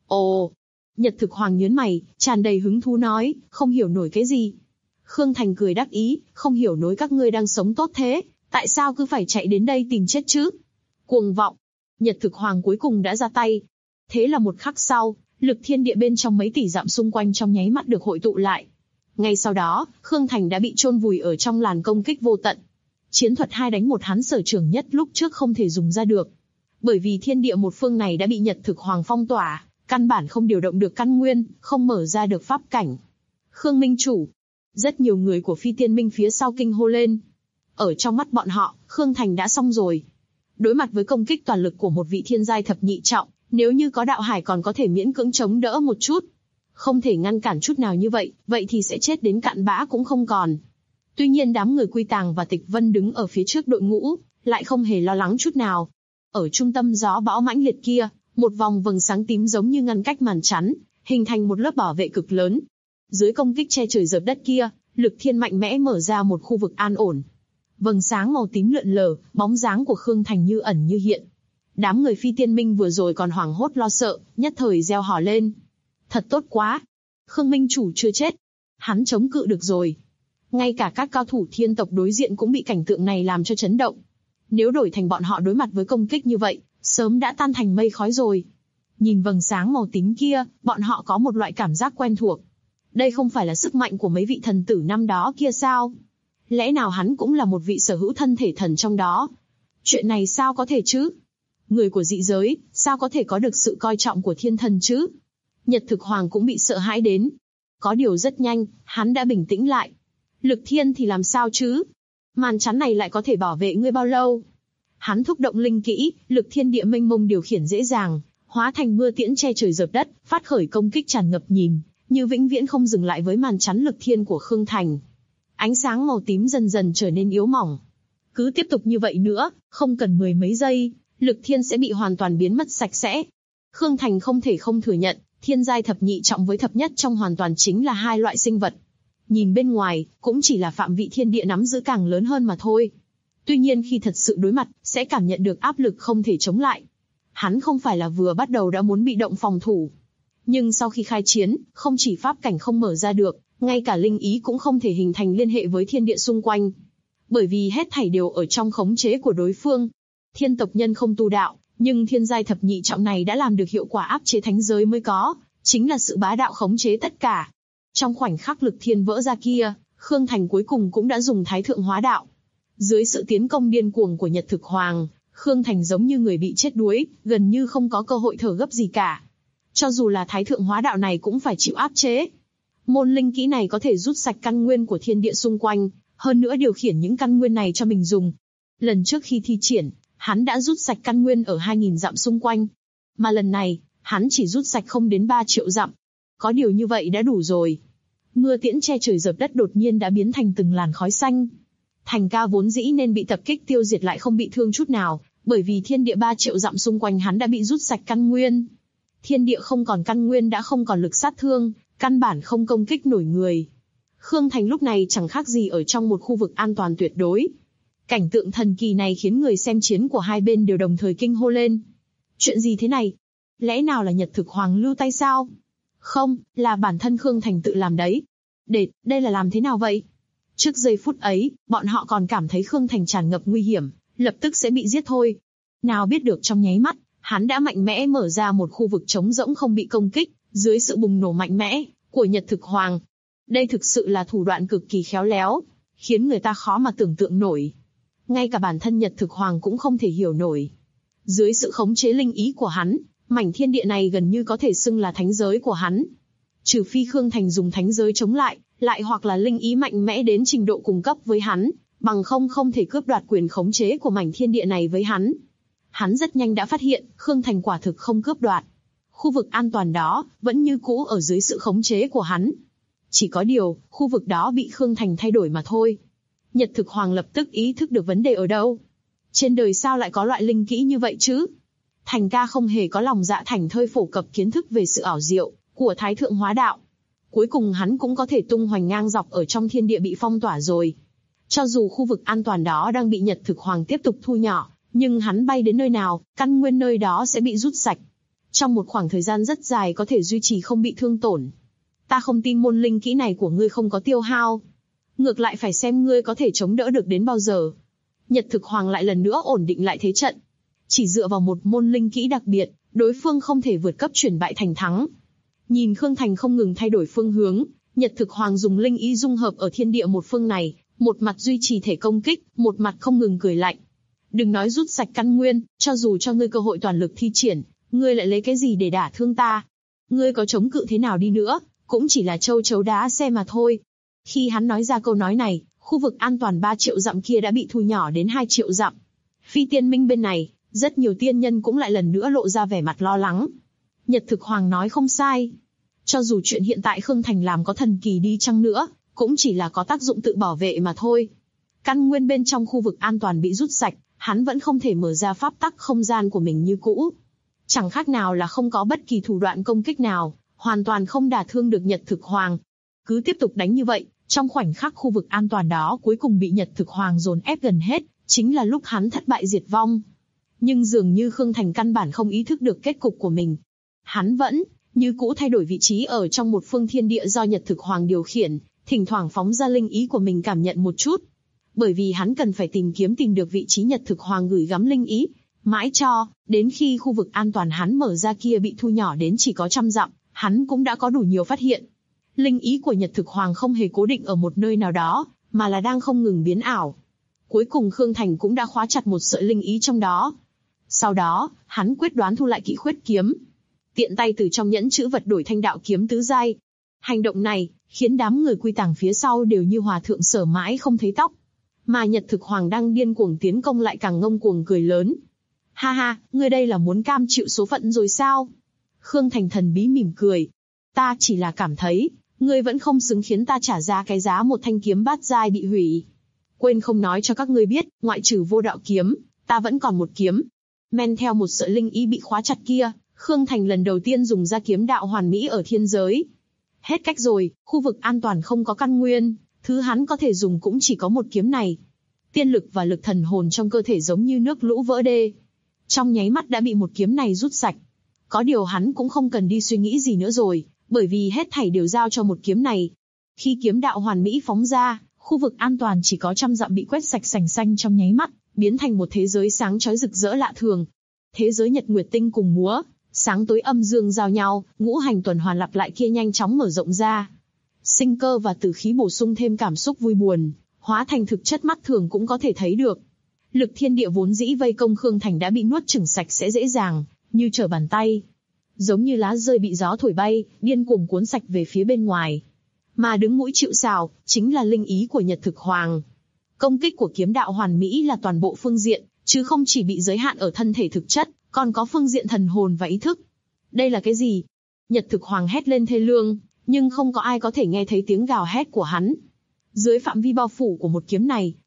Ồ! Nhật Thực Hoàng nhớn mày, tràn đầy hứng thú nói, không hiểu nổi cái gì. Khương Thành cười đắc ý, không hiểu nổi các ngươi đang sống tốt thế, tại sao cứ phải chạy đến đây tìm chết chứ? Cuồng vọng! Nhật Thực Hoàng cuối cùng đã ra tay. Thế là một khắc sau, lực thiên địa bên trong mấy tỷ dặm xung quanh trong nháy mắt được hội tụ lại. Ngay sau đó, Khương Thành đã bị chôn vùi ở trong làn công kích vô tận. Chiến thuật 2 đánh 1 hắn sở trường nhất lúc trước không thể dùng ra được. Bởi vì thiên địa một phương này đã bị Nhật Thực Hoàng phong tỏa, căn bản không điều động được căn nguyên, không mở ra được pháp cảnh. Khương Minh Chủ. Rất nhiều người của Phi Tiên Minh phía sau kinh hô lên. Ở trong mắt bọn họ, Khương Thành đã xong rồi. Đối mặt với công kích toàn lực của một vị thiên giai thập nhị trọng, nếu như có đạo hải còn có thể miễn cưỡng chống đỡ một chút. Không thể ngăn cản chút nào như vậy, vậy thì sẽ chết đến cạn bã cũng không còn. Tuy nhiên đám người Quy Tàng và Tịch Vân đứng ở phía trước đội ngũ, lại không hề lo lắng chút nào. Ở trung tâm gió bão mãnh liệt kia, một vòng vầng sáng tím giống như ngăn cách màn chắn, hình thành một lớp bảo vệ cực lớn. Dưới công kích che trời dợp đất kia, lực thiên mạnh mẽ mở ra một khu vực an ổn. Vầng sáng màu tím lượn lờ, bóng dáng của Khương Thành như ẩn như hiện. Đám người Phi Tiên Minh vừa rồi còn hoảng hốt lo sợ, nhất thời reo hò lên. Thật tốt quá! Khương Minh Chủ chưa chết. Hắn chống cự được rồi. Ngay cả các cao thủ thiên tộc đối diện cũng bị cảnh tượng này làm cho chấn động. Nếu đổi thành bọn họ đối mặt với công kích như vậy, sớm đã tan thành mây khói rồi. Nhìn vầng sáng màu tím kia, bọn họ có một loại cảm giác quen thuộc. Đây không phải là sức mạnh của mấy vị thần tử năm đó kia sao? Lẽ nào hắn cũng là một vị sở hữu thân thể thần trong đó? Chuyện này sao có thể chứ? Người của dị giới, sao có thể có được sự coi trọng của thiên thần chứ? Nhật Thực Hoàng cũng bị sợ hãi đến. Có điều rất nhanh, hắn đã bình tĩnh lại. Lực thiên thì làm sao chứ? Màn chắn này lại có thể bảo vệ ngươi bao lâu? Hắn thúc động linh kỹ, lực thiên địa mênh mông điều khiển dễ dàng, hóa thành mưa tiễn che trời dợp đất, phát khởi công kích tràn ngập nhìn, như vĩnh viễn không dừng lại với màn chắn lực thiên của Khương Thành. Ánh sáng màu tím dần dần trở nên yếu mỏng. Cứ tiếp tục như vậy nữa, không cần 10 mấy giây, lực thiên sẽ bị hoàn toàn biến mất sạch sẽ. Khương Thành không thể không thừa nhận, thiên giai thập nhị trọng với thập nhất trong hoàn toàn chính là hai loại sinh vật. Nhìn bên ngoài, cũng chỉ là phạm vị thiên địa nắm giữ càng lớn hơn mà thôi. Tuy nhiên khi thật sự đối mặt, sẽ cảm nhận được áp lực không thể chống lại. Hắn không phải là vừa bắt đầu đã muốn bị động phòng thủ. Nhưng sau khi khai chiến, không chỉ pháp cảnh không mở ra được, ngay cả linh ý cũng không thể hình thành liên hệ với thiên địa xung quanh. Bởi vì hết thảy đều ở trong khống chế của đối phương. Thiên tộc nhân không tu đạo, nhưng thiên giai thập nhị trọng này đã làm được hiệu quả áp chế thánh giới mới có, chính là sự bá đạo khống chế tất cả. Trong khoảnh khắc lực thiên vỡ ra kia, Khương Thành cuối cùng cũng đã dùng thái thượng hóa đạo. Dưới sự tiến công điên cuồng của Nhật Thực Hoàng, Khương Thành giống như người bị chết đuối, gần như không có cơ hội thở gấp gì cả. Cho dù là thái thượng hóa đạo này cũng phải chịu áp chế. Môn linh kỹ này có thể rút sạch căn nguyên của thiên địa xung quanh, hơn nữa điều khiển những căn nguyên này cho mình dùng. Lần trước khi thi triển, hắn đã rút sạch căn nguyên ở 2.000 dặm xung quanh. Mà lần này, hắn chỉ rút sạch không đến 3 triệu dặm. Có điều như vậy đã đủ rồi. Mưa tiễn che trời dợp đất đột nhiên đã biến thành từng làn khói xanh. Thành ca vốn dĩ nên bị tập kích tiêu diệt lại không bị thương chút nào, bởi vì thiên địa 3 triệu dặm xung quanh hắn đã bị rút sạch căn nguyên. Thiên địa không còn căn nguyên đã không còn lực sát thương, căn bản không công kích nổi người. Khương Thành lúc này chẳng khác gì ở trong một khu vực an toàn tuyệt đối. Cảnh tượng thần kỳ này khiến người xem chiến của hai bên đều đồng thời kinh hô lên. Chuyện gì thế này? Lẽ nào là Nhật Thực Hoàng lưu tay sao? Không, là bản thân Khương Thành tự làm đấy. Đây là làm thế nào vậy? Trước giây phút ấy, bọn họ còn cảm thấy Khương Thành tràn ngập nguy hiểm, lập tức sẽ bị giết thôi. Nào biết được trong nháy mắt, hắn đã mạnh mẽ mở ra một khu vực trống rỗng không bị công kích, dưới sự bùng nổ mạnh mẽ của Nhật Thực Hoàng. Đây thực sự là thủ đoạn cực kỳ khéo léo, khiến người ta khó mà tưởng tượng nổi. Ngay cả bản thân Nhật Thực Hoàng cũng không thể hiểu nổi. Dưới sự khống chế linh ý của hắn, mảnh thiên địa này gần như có thể xưng là thánh giới của hắn. Trừ phi Khương Thành dùng thánh giới chống lại hoặc là linh ý mạnh mẽ đến trình độ cùng cấp với hắn, bằng không thể cướp đoạt quyền khống chế của mảnh thiên địa này với hắn. Hắn rất nhanh đã phát hiện, Khương Thành quả thực không cướp đoạt. Khu vực an toàn đó, vẫn như cũ ở dưới sự khống chế của hắn. Chỉ có điều, khu vực đó bị Khương Thành thay đổi mà thôi. Nhật Thực Hoàng lập tức ý thức được vấn đề ở đâu. Trên đời sao lại có loại linh kỹ như vậy chứ? Thành ca không hề có lòng dạ thảnh thơi phổ cập kiến thức về sự ảo diệu của Thái Thượng Hóa Đạo. Cuối cùng hắn cũng có thể tung hoành ngang dọc ở trong thiên địa bị phong tỏa rồi. Cho dù khu vực an toàn đó đang bị Nhật Thực Hoàng tiếp tục thu nhỏ, nhưng hắn bay đến nơi nào, căn nguyên nơi đó sẽ bị rút sạch. Trong một khoảng thời gian rất dài có thể duy trì không bị thương tổn. Ta không tin môn linh kỹ này của ngươi không có tiêu hao. Ngược lại phải xem ngươi có thể chống đỡ được đến bao giờ. Nhật Thực Hoàng lại lần nữa ổn định lại thế trận. Chỉ dựa vào một môn linh kỹ đặc biệt, đối phương không thể vượt cấp chuyển bại thành thắng. Nhìn Khương Thành không ngừng thay đổi phương hướng, Nhật Thực Hoàng dùng linh ý dung hợp ở thiên địa một phương này, một mặt duy trì thể công kích, một mặt không ngừng cười lạnh. Đừng nói rút sạch căn nguyên, cho dù cho ngươi cơ hội toàn lực thi triển, ngươi lại lấy cái gì để đả thương ta? Ngươi có chống cự thế nào đi nữa, cũng chỉ là châu chấu đá xe mà thôi. Khi hắn nói ra câu nói này, khu vực an toàn 3 triệu dặm kia đã bị thu nhỏ đến 2 triệu dặm. Phi Tiên Minh bên này, rất nhiều tiên nhân cũng lại lần nữa lộ ra vẻ mặt lo lắng. Nhật Thực Hoàng nói không sai. Cho dù chuyện hiện tại Khương Thành làm có thần kỳ đi chăng nữa, cũng chỉ là có tác dụng tự bảo vệ mà thôi. Căn nguyên bên trong khu vực an toàn bị rút sạch, hắn vẫn không thể mở ra pháp tắc không gian của mình như cũ. Chẳng khác nào là không có bất kỳ thủ đoạn công kích nào, hoàn toàn không đả thương được Nhật Thực Hoàng. Cứ tiếp tục đánh như vậy, trong khoảnh khắc khu vực an toàn đó cuối cùng bị Nhật Thực Hoàng dồn ép gần hết, chính là lúc hắn thất bại diệt vong. Nhưng dường như Khương Thành căn bản không ý thức được kết cục của mình. Hắn vẫn như cũ thay đổi vị trí ở trong một phương thiên địa do Nhật Thực Hoàng điều khiển, thỉnh thoảng phóng ra linh ý của mình cảm nhận một chút. Bởi vì hắn cần phải tìm được vị trí Nhật Thực Hoàng gửi gắm linh ý, mãi cho đến khi khu vực an toàn hắn mở ra kia bị thu nhỏ đến chỉ có 100 dặm, hắn cũng đã có đủ nhiều phát hiện. Linh ý của Nhật Thực Hoàng không hề cố định ở một nơi nào đó, mà là đang không ngừng biến ảo. Cuối cùng Khương Thành cũng đã khóa chặt một sợi linh ý trong đó. Sau đó, hắn quyết đoán thu lại Kỷ Khuyết kiếm. Tiện tay từ trong nhẫn chữ vật đổi thanh đạo kiếm tứ giai. Hành động này, khiến đám người quy tàng phía sau đều như hòa thượng sở mãi không thấy tóc. Mà Nhật Thực Hoàng đang điên cuồng tiến công lại càng ngông cuồng cười lớn. Ha ha, ngươi đây là muốn cam chịu số phận rồi sao? Khương Thành thần bí mỉm cười. Ta chỉ là cảm thấy, ngươi vẫn không xứng khiến ta trả ra cái giá một thanh kiếm bát giai bị hủy. Quên không nói cho các ngươi biết, ngoại trừ vô đạo kiếm, ta vẫn còn một kiếm. Men theo một sợi linh ý bị khóa chặt kia, Khương Thành lần đầu tiên dùng ra kiếm đạo hoàn mỹ ở thiên giới. Hết cách rồi, khu vực an toàn không có căn nguyên, thứ hắn có thể dùng cũng chỉ có một kiếm này. Tiên lực và lực thần hồn trong cơ thể giống như nước lũ vỡ đê. Trong nháy mắt đã bị một kiếm này rút sạch. Có điều hắn cũng không cần đi suy nghĩ gì nữa rồi, bởi vì hết thảy đều giao cho một kiếm này. Khi kiếm đạo hoàn mỹ phóng ra, khu vực an toàn chỉ có 100 dặm bị quét sạch sành xanh trong nháy mắt, biến thành một thế giới sáng chói rực rỡ lạ thường. Thế giới nhật nguyệt tinh cùng múa, sáng tối âm dương giao nhau, ngũ hành tuần hoàn lặp lại kia nhanh chóng mở rộng ra. Sinh cơ và tử khí bổ sung thêm cảm xúc vui buồn, hóa thành thực chất mắt thường cũng có thể thấy được. Lực thiên địa vốn dĩ vây công Khương Thành đã bị nuốt chửng sạch sẽ dễ dàng, như trở bàn tay. Giống như lá rơi bị gió thổi bay, điên cuồng cuốn sạch về phía bên ngoài. Mà đứng mũi chịu sào, chính là linh ý của Nhật Thực Hoàng. Công kích của kiếm đạo hoàn mỹ là toàn bộ phương diện, chứ không chỉ bị giới hạn ở thân thể thực chất, còn có phương diện thần hồn và ý thức. Đây là cái gì? Nhật Thực Hoàng hét lên thê lương, nhưng không có ai có thể nghe thấy tiếng gào hét của hắn. Dưới phạm vi bao phủ của một kiếm này,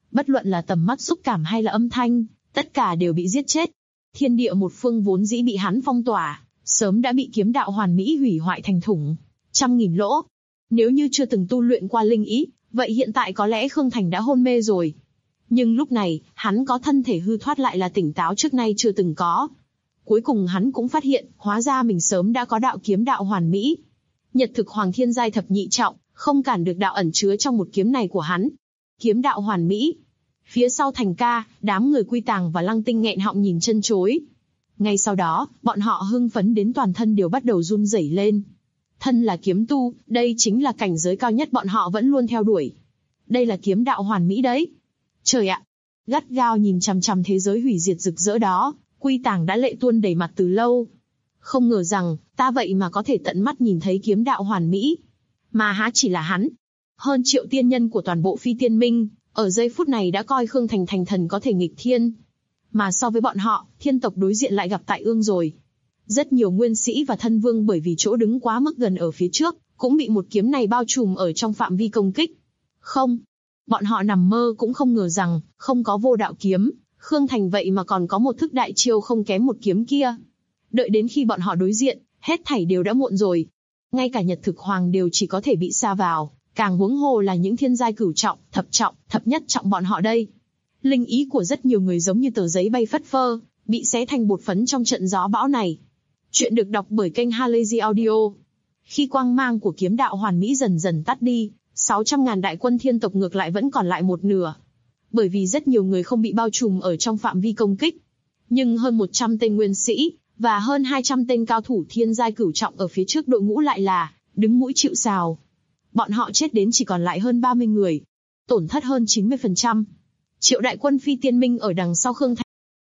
Bất luận là tầm mắt xúc cảm hay là âm thanh, tất cả đều bị giết chết. Thiên địa một phương vốn dĩ bị hắn phong tỏa, sớm đã bị kiếm đạo hoàn mỹ hủy hoại thành thủng, trăm nghìn lỗ. Nếu như chưa từng tu luyện qua linh ý, vậy hiện tại có lẽ Khương Thành đã hôn mê rồi. Nhưng lúc này, hắn có thân thể hư thoát lại là tỉnh táo trước nay chưa từng có. Cuối cùng hắn cũng phát hiện, hóa ra mình sớm đã có đạo kiếm đạo hoàn mỹ. Nhật thực hoàng thiên giai thập nhị trọng, không cản được đạo ẩn chứa trong một kiếm này của hắn. Kiếm đạo hoàn mỹ. Phía sau Thành Ca, đám người Quy Tàng và Lăng Tinh nghẹn họng nhìn chân chối. Ngay sau đó, bọn họ hưng phấn đến toàn thân đều bắt đầu run rẩy lên. Thân là kiếm tu, đây chính là cảnh giới cao nhất bọn họ vẫn luôn theo đuổi. Đây là kiếm đạo hoàn mỹ đấy. Trời ạ! Gắt gao nhìn chằm chằm thế giới hủy diệt rực rỡ đó, Quy Tàng đã lệ tuôn đầy mặt từ lâu. Không ngờ rằng, ta vậy mà có thể tận mắt nhìn thấy kiếm đạo hoàn mỹ. Mà há chỉ là hắn. Hơn triệu tiên nhân của toàn bộ Phi Tiên Minh, ở giây phút này đã coi Khương Thành thành thần có thể nghịch thiên. Mà so với bọn họ, thiên tộc đối diện lại gặp tại ương rồi. Rất nhiều nguyên sĩ và thân vương bởi vì chỗ đứng quá mức gần ở phía trước, cũng bị một kiếm này bao trùm ở trong phạm vi công kích. Không, bọn họ nằm mơ cũng không ngờ rằng, không có vô đạo kiếm, Khương Thành vậy mà còn có một thức đại chiêu không kém một kiếm kia. Đợi đến khi bọn họ đối diện, hết thảy đều đã muộn rồi. Ngay cả Nhật thực hoàng đều chỉ có thể bị sa vào, càng huống hồ là những thiên giai cửu trọng, thập nhất trọng bọn họ đây. Linh ý của rất nhiều người giống như tờ giấy bay phất phơ, bị xé thành bột phấn trong trận gió bão này. Chuyện được đọc bởi kênh Halazy Audio. Khi quang mang của kiếm đạo hoàn mỹ dần dần tắt đi, 600.000 đại quân thiên tộc ngược lại vẫn còn lại một nửa. Bởi vì rất nhiều người không bị bao trùm ở trong phạm vi công kích. Nhưng hơn 100 tên nguyên sĩ, và hơn 200 tên cao thủ thiên giai cửu trọng ở phía trước đội ngũ lại là, đứng mũi chịu sào. Bọn họ chết đến chỉ còn lại hơn 30 người. Tổn thất hơn 90%. Triệu đại quân Phi Tiên Minh ở đằng sau Khương Thành.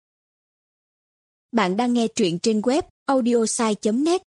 Bạn đang nghe truyện trên web audiosai.net.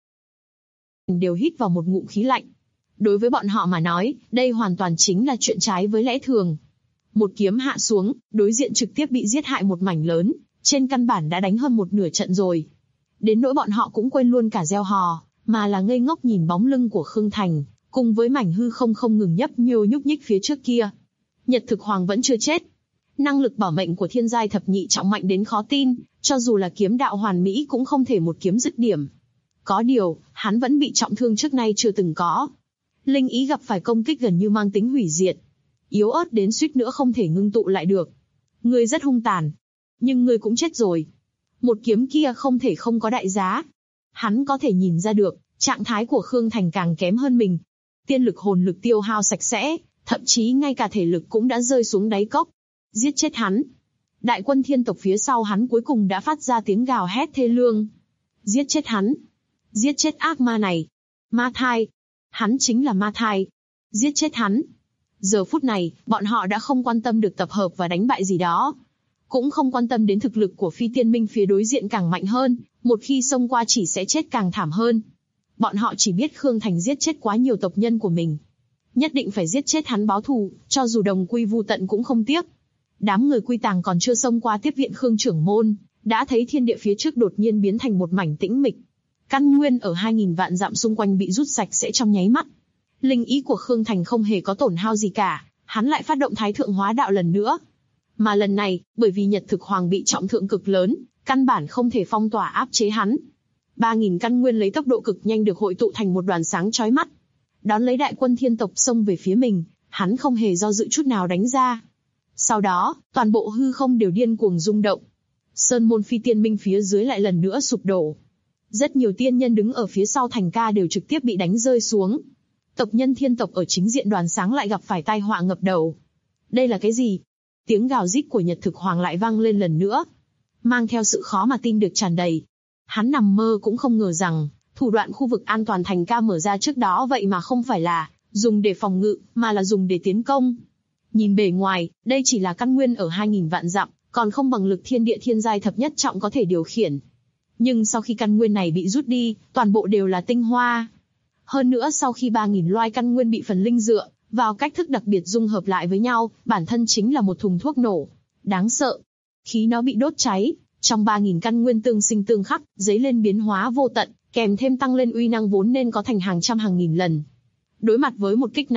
Đều hít vào một ngụm khí lạnh. Đối với bọn họ mà nói, đây hoàn toàn chính là chuyện trái với lẽ thường. Một kiếm hạ xuống, đối diện trực tiếp bị giết hại một mảnh lớn, trên căn bản đã đánh hơn một nửa trận rồi. Đến nỗi bọn họ cũng quên luôn cả gieo hò, mà là ngây ngốc nhìn bóng lưng của Khương Thành, cùng với mảnh hư không không ngừng nhấp nhô nhúc nhích phía trước kia. Nhật thực hoàng vẫn chưa chết. Năng lực bảo mệnh của thiên giai thập nhị trọng mạnh đến khó tin, cho dù là kiếm đạo hoàn mỹ cũng không thể một kiếm dứt điểm. Có điều, hắn vẫn bị trọng thương trước nay chưa từng có. Linh ý gặp phải công kích gần như mang tính hủy diệt. Yếu ớt đến suýt nữa không thể ngưng tụ lại được. Ngươi rất hung tàn. Nhưng ngươi cũng chết rồi. Một kiếm kia không thể không có đại giá. Hắn có thể nhìn ra được, trạng thái của Khương Thành càng kém hơn mình. Tiên lực hồn lực tiêu hao sạch sẽ, thậm chí ngay cả thể lực cũng đã rơi xuống đáy cốc. Giết chết hắn. Đại quân thiên tộc phía sau hắn cuối cùng đã phát ra tiếng gào hét thê lương. Giết chết hắn. Giết chết ác ma này. Ma thai. Hắn chính là ma thai. Giết chết hắn. Giờ phút này, bọn họ đã không quan tâm được tập hợp và đánh bại gì đó. Cũng không quan tâm đến thực lực của Phi Tiên Minh phía đối diện càng mạnh hơn, một khi xông qua chỉ sẽ chết càng thảm hơn. Bọn họ chỉ biết Khương Thành giết chết quá nhiều tộc nhân của mình. Nhất định phải giết chết hắn báo thù, cho dù đồng quy vu tận cũng không tiếc. Đám người Quy Tàng còn chưa xông qua tiếp viện Khương trưởng môn, đã thấy thiên địa phía trước đột nhiên biến thành một mảnh tĩnh mịch. Căn nguyên ở 2.000 vạn dặm xung quanh bị rút sạch sẽ trong nháy mắt. Linh ý của Khương Thành không hề có tổn hao gì cả, hắn lại phát động Thái Thượng Hóa Đạo lần nữa. Mà lần này, bởi vì Nhật thực hoàng bị trọng thương cực lớn, căn bản không thể phong tỏa áp chế hắn. 3.000 căn nguyên lấy tốc độ cực nhanh được hội tụ thành một đoàn sáng chói mắt. Đón lấy đại quân thiên tộc xông về phía mình, hắn không hề do dự chút nào đánh ra. Sau đó, toàn bộ hư không đều điên cuồng rung động. Sơn môn Phi Tiên Minh phía dưới lại lần nữa sụp đổ. Rất nhiều tiên nhân đứng ở phía sau Thành Ca đều trực tiếp bị đánh rơi xuống. Tộc nhân thiên tộc ở chính diện đoàn sáng lại gặp phải tai họa ngập đầu. Đây là cái gì? Tiếng gào rít của Nhật thực hoàng lại vang lên lần nữa, mang theo sự khó mà tin được tràn đầy. Hắn nằm mơ cũng không ngờ rằng, thủ đoạn khu vực an toàn Thành Ca mở ra trước đó vậy mà không phải là dùng để phòng ngự, mà là dùng để tiến công. Nhìn bề ngoài, đây chỉ là căn nguyên ở 2.000 vạn dặm, còn không bằng lực thiên địa thiên giai thập nhất trọng có thể điều khiển. Nhưng sau khi căn nguyên này bị rút đi, toàn bộ đều là tinh hoa. Hơn nữa sau khi 3.000 loài căn nguyên bị phần linh dựa vào cách thức đặc biệt dung hợp lại với nhau, bản thân chính là một thùng thuốc nổ. Đáng sợ. Khí nó bị đốt cháy, trong 3.000 căn nguyên tương sinh tương khắc, dấy lên biến hóa vô tận, kèm thêm tăng lên uy năng vốn nên có thành hàng trăm hàng nghìn lần. Đối mặt với một kích này,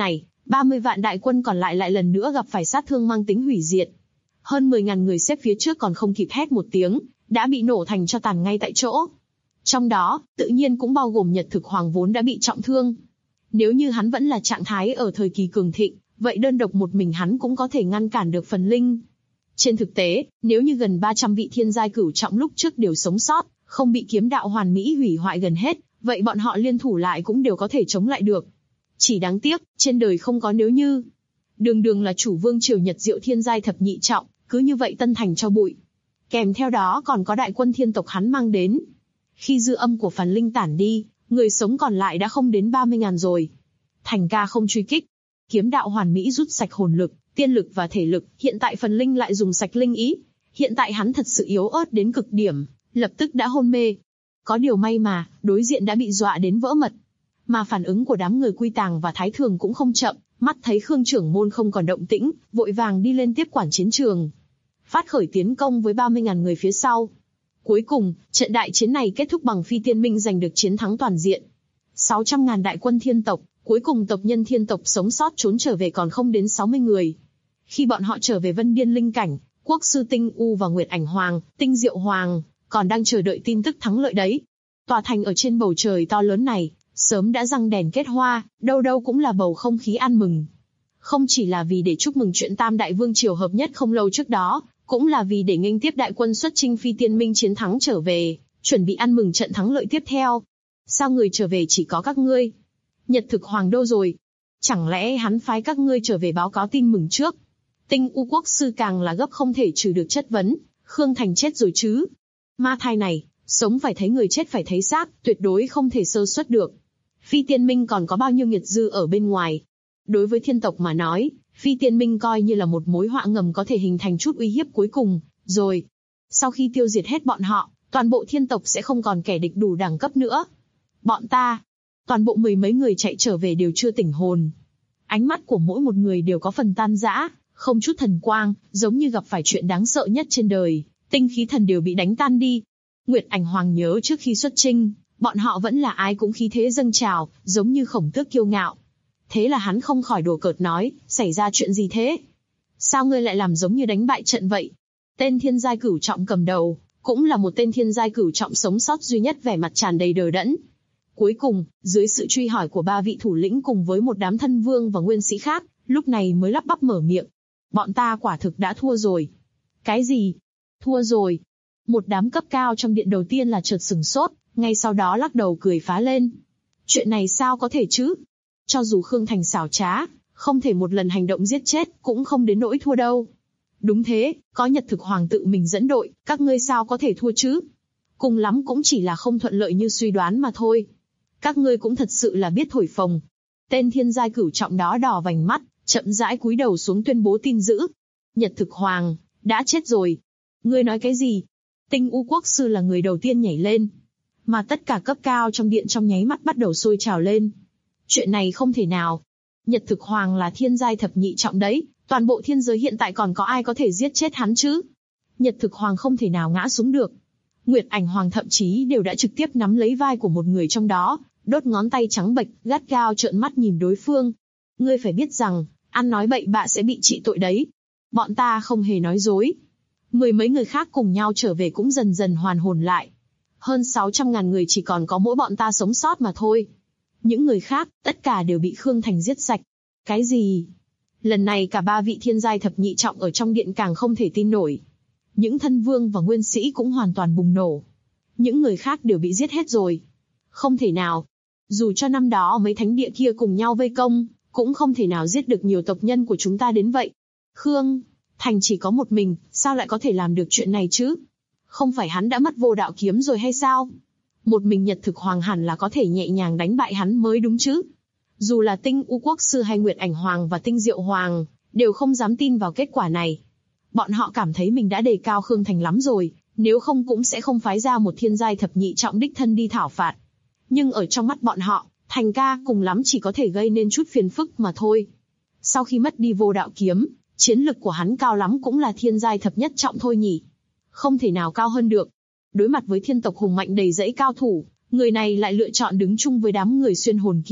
30 vạn đại quân còn lại lại lần nữa gặp phải sát thương mang tính hủy diệt. Hơn 10.000 người xếp phía trước còn không kịp hét một tiếng, đã bị nổ thành tro tàn ngay tại chỗ. Trong đó, tự nhiên cũng bao gồm Nhật Thực Hoàng vốn đã bị trọng thương. Nếu như hắn vẫn là trạng thái ở thời kỳ cường thịnh, vậy đơn độc một mình hắn cũng có thể ngăn cản được phần linh. Trên thực tế, nếu như gần 300 vị thiên giai cửu trọng lúc trước đều sống sót, không bị kiếm đạo hoàn mỹ hủy hoại gần hết, vậy bọn họ liên thủ lại cũng đều có thể chống lại được. Chỉ đáng tiếc, trên đời không có nếu như. Đường đường là chủ vương triều Nhật Diệu thiên giai thập nhị trọng, cứ như vậy tân thành cho bụi. Kèm theo đó còn có đại quân thiên tộc hắn mang đến. Khi dư âm của phản linh tản đi, người sống còn lại đã không đến 30.000 rồi. Thành ca không truy kích. Kiếm đạo hoàn mỹ rút sạch hồn lực, tiên lực và thể lực, hiện tại phần linh lại dùng sạch linh ý. Hiện tại hắn thật sự yếu ớt đến cực điểm, lập tức đã hôn mê. Có điều may mà, đối diện đã bị dọa đến vỡ mật. Mà phản ứng của đám người Quy Tàng và Thái Thường cũng không chậm, mắt thấy Khương trưởng môn không còn động tĩnh, vội vàng đi lên tiếp quản chiến trường. Phát khởi tiến công với 30.000 người phía sau. Cuối cùng, trận đại chiến này kết thúc bằng Phi Tiên Minh giành được chiến thắng toàn diện. 600.000 đại quân thiên tộc, cuối cùng tộc nhân thiên tộc sống sót trốn trở về còn không đến 60 người. Khi bọn họ trở về Vân Điên Linh Cảnh, Quốc sư Tinh U và Nguyệt Ảnh Hoàng, Tinh Diệu Hoàng, còn đang chờ đợi tin tức thắng lợi đấy. Tòa thành ở trên bầu trời to lớn này, sớm đã răng đèn kết hoa, đâu đâu cũng là bầu không khí ăn mừng. Không chỉ là vì để chúc mừng chuyện Tam Đại Vương Triều hợp nhất không lâu trước đó, cũng là vì để nghênh tiếp đại quân xuất chinh Phi Tiên Minh chiến thắng trở về, chuẩn bị ăn mừng trận thắng lợi tiếp theo. Sao người trở về chỉ có các ngươi? Nhật Thực Hoàng đâu rồi? Chẳng lẽ hắn phái các ngươi trở về báo cáo tin mừng trước? Tinh U Quốc sư càng là gấp không thể trừ được chất vấn, Khương Thành chết rồi chứ? Ma thai này, sống phải thấy người chết phải thấy xác, tuyệt đối không thể sơ suất được. Phi Tiên Minh còn có bao nhiêu nghiệt dư ở bên ngoài? Đối với thiên tộc mà nói, Phi Tiên Minh coi như là một mối họa ngầm có thể hình thành chút uy hiếp cuối cùng, rồi. Sau khi tiêu diệt hết bọn họ, toàn bộ thiên tộc sẽ không còn kẻ địch đủ đẳng cấp nữa. Bọn ta, toàn bộ 10 mấy người chạy trở về đều chưa tỉnh hồn. Ánh mắt của mỗi một người đều có phần tan rã, không chút thần quang, giống như gặp phải chuyện đáng sợ nhất trên đời, tinh khí thần đều bị đánh tan đi. Nguyệt Ảnh Hoàng nhớ trước khi xuất chinh, bọn họ vẫn là ai cũng khí thế dâng trào, giống như Khổng Tước kiêu ngạo. Thế là hắn không khỏi đùa cợt nói, xảy ra chuyện gì thế? Sao ngươi lại làm giống như đánh bại trận vậy? Tên thiên giai cửu trọng cầm đầu, cũng là một tên thiên giai cửu trọng sống sót duy nhất, vẻ mặt tràn đầy đờ đẫn. Cuối cùng, dưới sự truy hỏi của 3 vị thủ lĩnh cùng với một đám thân vương và nguyên sĩ khác, lúc này mới lắp bắp mở miệng. Bọn ta quả thực đã thua rồi. Cái gì? Thua rồi? Một đám cấp cao trong điện đầu tiên là chợt sửng sốt, ngay sau đó lắc đầu cười phá lên. Chuyện này sao có thể chứ? Cho dù Khương Thành xảo trá, không thể một lần hành động giết chết, cũng không đến nỗi thua đâu. Đúng thế, có Nhật Thực Hoàng tự mình dẫn đội, các ngươi sao có thể thua chứ? Cùng lắm cũng chỉ là không thuận lợi như suy đoán mà thôi. Các ngươi cũng thật sự là biết thổi phồng. Tên thiên giai cửu trọng đó đỏ vành mắt, chậm rãi cúi đầu xuống tuyên bố tin dữ. Nhật Thực Hoàng, đã chết rồi. Ngươi nói cái gì? Tinh U Quốc sư là người đầu tiên nhảy lên. Mà tất cả cấp cao trong điện trong nháy mắt bắt đầu sôi trào lên. Chuyện này không thể nào. Nhật Thực Hoàng là thiên giai thập nhị trọng đấy, toàn bộ thiên giới hiện tại còn có ai có thể giết chết hắn chứ? Nhật Thực Hoàng không thể nào ngã xuống được. Nguyệt Ảnh Hoàng thậm chí đều đã trực tiếp nắm lấy vai của một người trong đó, đốt ngón tay trắng bệch, gắt gao trợn mắt nhìn đối phương. Ngươi phải biết rằng, ăn nói bậy bạ sẽ bị trị tội đấy. Bọn ta không hề nói dối. 10 mấy người khác cùng nhau trở về cũng dần dần hoàn hồn lại. Hơn 600.000 người chỉ còn có mỗi bọn ta sống sót mà thôi. Những người khác, tất cả đều bị Khương Thành giết sạch. Cái gì? Lần này cả 3 vị thiên giai thập nhị trọng ở trong điện càng không thể tin nổi. Những thân vương và nguyên sĩ cũng hoàn toàn bùng nổ. Những người khác đều bị giết hết rồi. Không thể nào. Dù cho năm đó mấy thánh địa kia cùng nhau vây công, cũng không thể nào giết được nhiều tộc nhân của chúng ta đến vậy. Khương Thành chỉ có một mình, sao lại có thể làm được chuyện này chứ? Không phải hắn đã mất vô đạo kiếm rồi hay sao? Một mình Nhật Thực Hoàng hẳn là có thể nhẹ nhàng đánh bại hắn mới đúng chứ. Dù là Tinh U Quốc sư hay Nguyệt Ảnh Hoàng và Tinh Diệu Hoàng, đều không dám tin vào kết quả này. Bọn họ cảm thấy mình đã đề cao Khương Thành lắm rồi, nếu không cũng sẽ không phái ra một thiên giai thập nhị trọng đích thân đi thảo phạt. Nhưng ở trong mắt bọn họ, Thành ca cùng lắm chỉ có thể gây nên chút phiền phức mà thôi. Sau khi mất đi vô đạo kiếm, chiến lực của hắn cao lắm cũng là thiên giai thập nhất trọng thôi nhỉ. Không thể nào cao hơn được. Đối mặt với thiên tộc hùng mạnh đầy dẫy cao thủ, người này lại lựa chọn đứng chung với đám người xuyên hồn kia,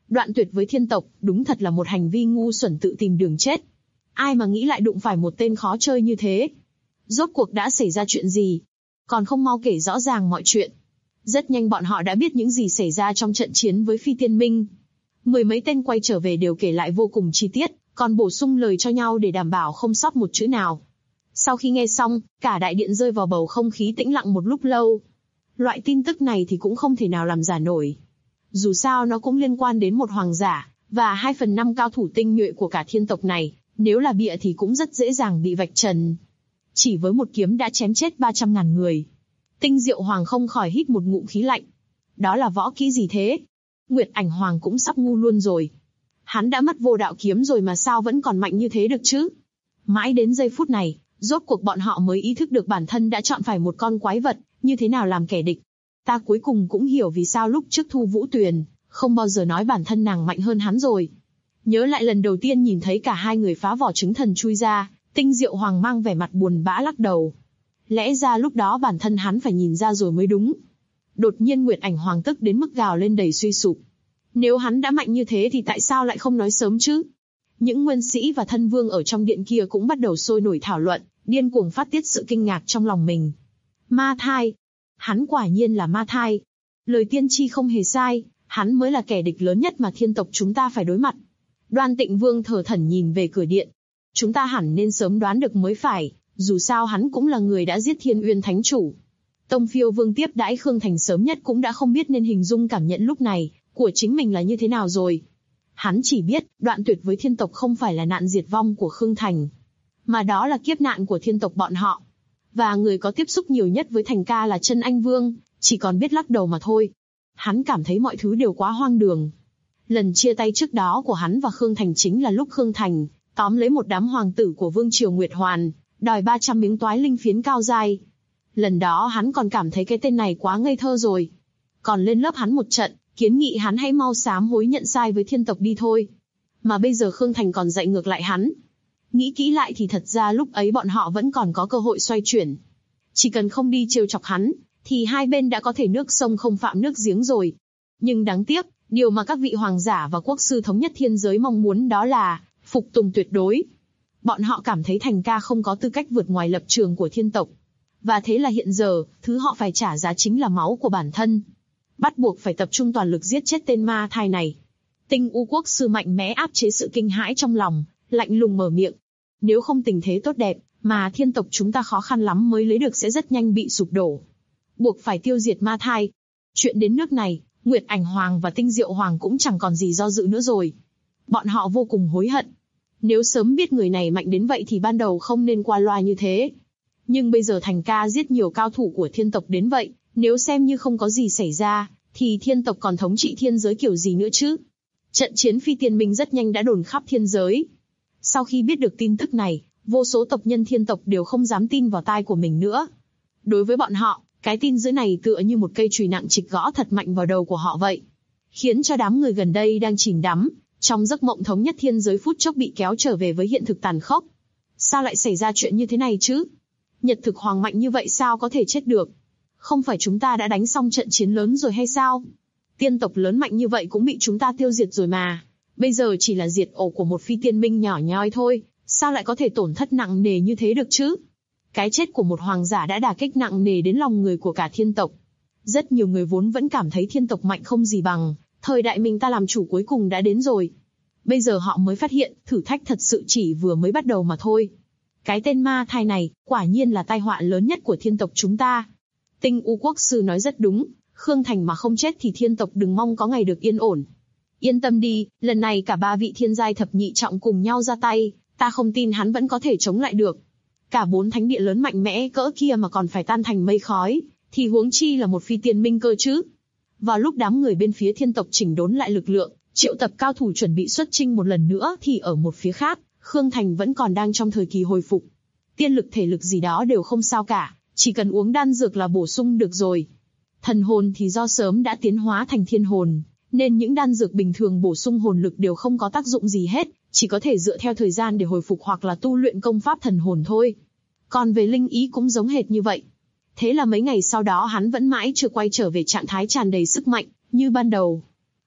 Đoạn tuyệt với thiên tộc, đúng thật là một hành vi ngu xuẩn tự tìm đường chết. Ai mà nghĩ lại đụng phải một tên khó chơi như thế. Rốt cuộc đã xảy ra chuyện gì? Còn không mau kể rõ ràng mọi chuyện. Rất nhanh bọn họ đã biết những gì xảy ra trong trận chiến với Phi Tiên Minh. 10 mấy tên quay trở về đều kể lại vô cùng chi tiết, còn bổ sung lời cho nhau để đảm bảo không sót một chữ nào. Sau khi nghe xong, cả đại điện rơi vào bầu không khí tĩnh lặng một lúc lâu. Loại tin tức này thì cũng không thể nào làm giả nổi. Dù sao nó cũng liên quan đến một hoàng giả, và 2/5 cao thủ tinh nhuệ của cả thiên tộc này, nếu là bịa thì cũng rất dễ dàng bị vạch trần. Chỉ với một kiếm đã chém chết 300.000 người. Tinh Diệu Hoàng không khỏi hít một ngụm khí lạnh. Đó là võ kỹ gì thế? Nguyệt Ảnh Hoàng cũng sắp ngu luôn rồi. Hắn đã mất vô đạo kiếm rồi mà sao vẫn còn mạnh như thế được chứ? Mãi đến giây phút này, rốt cuộc bọn họ mới ý thức được bản thân đã chọn phải một con quái vật, như thế nào làm kẻ địch. Ta cuối cùng cũng hiểu vì sao lúc trước Thu Vũ Tuyền không bao giờ nói bản thân nàng mạnh hơn hắn rồi. Nhớ lại lần đầu tiên nhìn thấy cả hai người phá vỏ trứng thần chui ra, Tinh Diệu Hoàng mang vẻ mặt buồn bã lắc đầu. Lẽ ra lúc đó bản thân hắn phải nhìn ra rồi mới đúng. Đột nhiên Nguyệt Ảnh Hoàng tức đến mức gào lên đầy suy sụp. Nếu hắn đã mạnh như thế thì tại sao lại không nói sớm chứ? Những nguyên sĩ và thân vương ở trong điện kia cũng bắt đầu sôi nổi thảo luận, điên cuồng phát tiết sự kinh ngạc trong lòng mình. Ma thai. Hắn quả nhiên là ma thai. Lời tiên tri không hề sai, hắn mới là kẻ địch lớn nhất mà thiên tộc chúng ta phải đối mặt. Đoan Tịnh Vương thờ thẫn nhìn về cửa điện. Chúng ta hẳn nên sớm đoán được mới phải, dù sao hắn cũng là người đã giết Thiên Uyên Thánh Chủ. Tông Phiêu Vương tiếp đãi Khương Thành sớm nhất cũng đã không biết nên hình dung cảm nhận lúc này của chính mình là như thế nào rồi. Hắn chỉ biết, đoạn tuyệt với thiên tộc không phải là nạn diệt vong của Khương Thành, mà đó là kiếp nạn của thiên tộc bọn họ. Và người có tiếp xúc nhiều nhất với Thành ca là Chân Anh Vương, chỉ còn biết lắc đầu mà thôi. Hắn cảm thấy mọi thứ đều quá hoang đường. Lần chia tay trước đó của hắn và Khương Thành chính là lúc Khương Thành tóm lấy một đám hoàng tử của Vương Triều Nguyệt Hoàn, đòi 300 miếng toái linh phiến cao giai. Lần đó hắn còn cảm thấy cái tên này quá ngây thơ rồi. Còn lên lớp hắn một trận, kiến nghị hắn hãy mau sám hối nhận sai với thiên tộc đi thôi. Mà bây giờ Khương Thành còn dạy ngược lại hắn. Nghĩ kỹ lại thì thật ra lúc ấy bọn họ vẫn còn có cơ hội xoay chuyển. Chỉ cần không đi trêu chọc hắn, thì hai bên đã có thể nước sông không phạm nước giếng rồi. Nhưng đáng tiếc, điều mà các vị hoàng giả và quốc sư thống nhất thiên giới mong muốn đó là phục tùng tuyệt đối. Bọn họ cảm thấy Thành ca không có tư cách vượt ngoài lập trường của thiên tộc. Và thế là hiện giờ, thứ họ phải trả giá chính là máu của bản thân. Bắt buộc phải tập trung toàn lực giết chết tên ma thai này. Tinh U quốc sư mạnh mẽ áp chế sự kinh hãi trong lòng, lạnh lùng mở miệng. Nếu không tình thế tốt đẹp, mà thiên tộc chúng ta khó khăn lắm mới lấy được sẽ rất nhanh bị sụp đổ. Buộc phải tiêu diệt ma thai. Chuyện đến nước này, Nguyệt Ảnh Hoàng và Tinh Diệu Hoàng cũng chẳng còn gì do dự nữa rồi. Bọn họ vô cùng hối hận. Nếu sớm biết người này mạnh đến vậy thì ban đầu không nên qua loa như thế. Nhưng bây giờ Thành ca giết nhiều cao thủ của thiên tộc đến vậy, nếu xem như không có gì xảy ra, thì thiên tộc còn thống trị thiên giới kiểu gì nữa chứ? Trận chiến Phi Tiên Minh rất nhanh đã đồn khắp thiên giới. Sau khi biết được tin tức này, vô số tộc nhân thiên tộc đều không dám tin vào tai của mình nữa. Đối với bọn họ, cái tin dữ này tựa như một cây chùy nặng trịch gõ thật mạnh vào đầu của họ vậy. Khiến cho đám người gần đây đang chìm đắm trong giấc mộng thống nhất thiên giới phút chốc bị kéo trở về với hiện thực tàn khốc. Sao lại xảy ra chuyện như thế này chứ? Nhật thực hoàng mạnh như vậy sao có thể chết được? Không phải chúng ta đã đánh xong trận chiến lớn rồi hay sao? Tiên tộc lớn mạnh như vậy cũng bị chúng ta tiêu diệt rồi mà. Bây giờ chỉ là diệt ổ của một Phi Tiên Minh nhỏ nhoi thôi, sao lại có thể tổn thất nặng nề như thế được chứ? Cái chết của một hoàng giả đã đả kích nặng nề đến lòng người của cả thiên tộc. Rất nhiều người vốn vẫn cảm thấy thiên tộc mạnh không gì bằng, thời đại mình ta làm chủ cuối cùng đã đến rồi. Bây giờ họ mới phát hiện, thử thách thật sự chỉ vừa mới bắt đầu mà thôi. Cái tên ma thai này, quả nhiên là tai họa lớn nhất của thiên tộc chúng ta. Tinh U quốc sư nói rất đúng, Khương Thành mà không chết thì thiên tộc đừng mong có ngày được yên ổn. Yên tâm đi, lần này cả ba vị thiên giai thập nhị trọng cùng nhau ra tay, ta không tin hắn vẫn có thể chống lại được. Cả 4 thánh địa lớn mạnh mẽ cỡ kia mà còn phải tan thành mây khói, thì huống chi là một Phi Tiên Minh cơ chứ. Vào lúc đám người bên phía thiên tộc chỉnh đốn lại lực lượng, triệu tập cao thủ chuẩn bị xuất chinh một lần nữa thì ở một phía khác, Khương Thành vẫn còn đang trong thời kỳ hồi phục. Tiên lực thể lực gì đó đều không sao cả, chỉ cần uống đan dược là bổ sung được rồi. Thần hồn thì do sớm đã tiến hóa thành thiên hồn, nên những đan dược bình thường bổ sung hồn lực đều không có tác dụng gì hết, chỉ có thể dựa theo thời gian để hồi phục hoặc là tu luyện công pháp thần hồn thôi. Còn về linh ý cũng giống hệt như vậy. Thế là mấy ngày sau đó hắn vẫn mãi chưa quay trở về trạng thái tràn đầy sức mạnh, như ban đầu.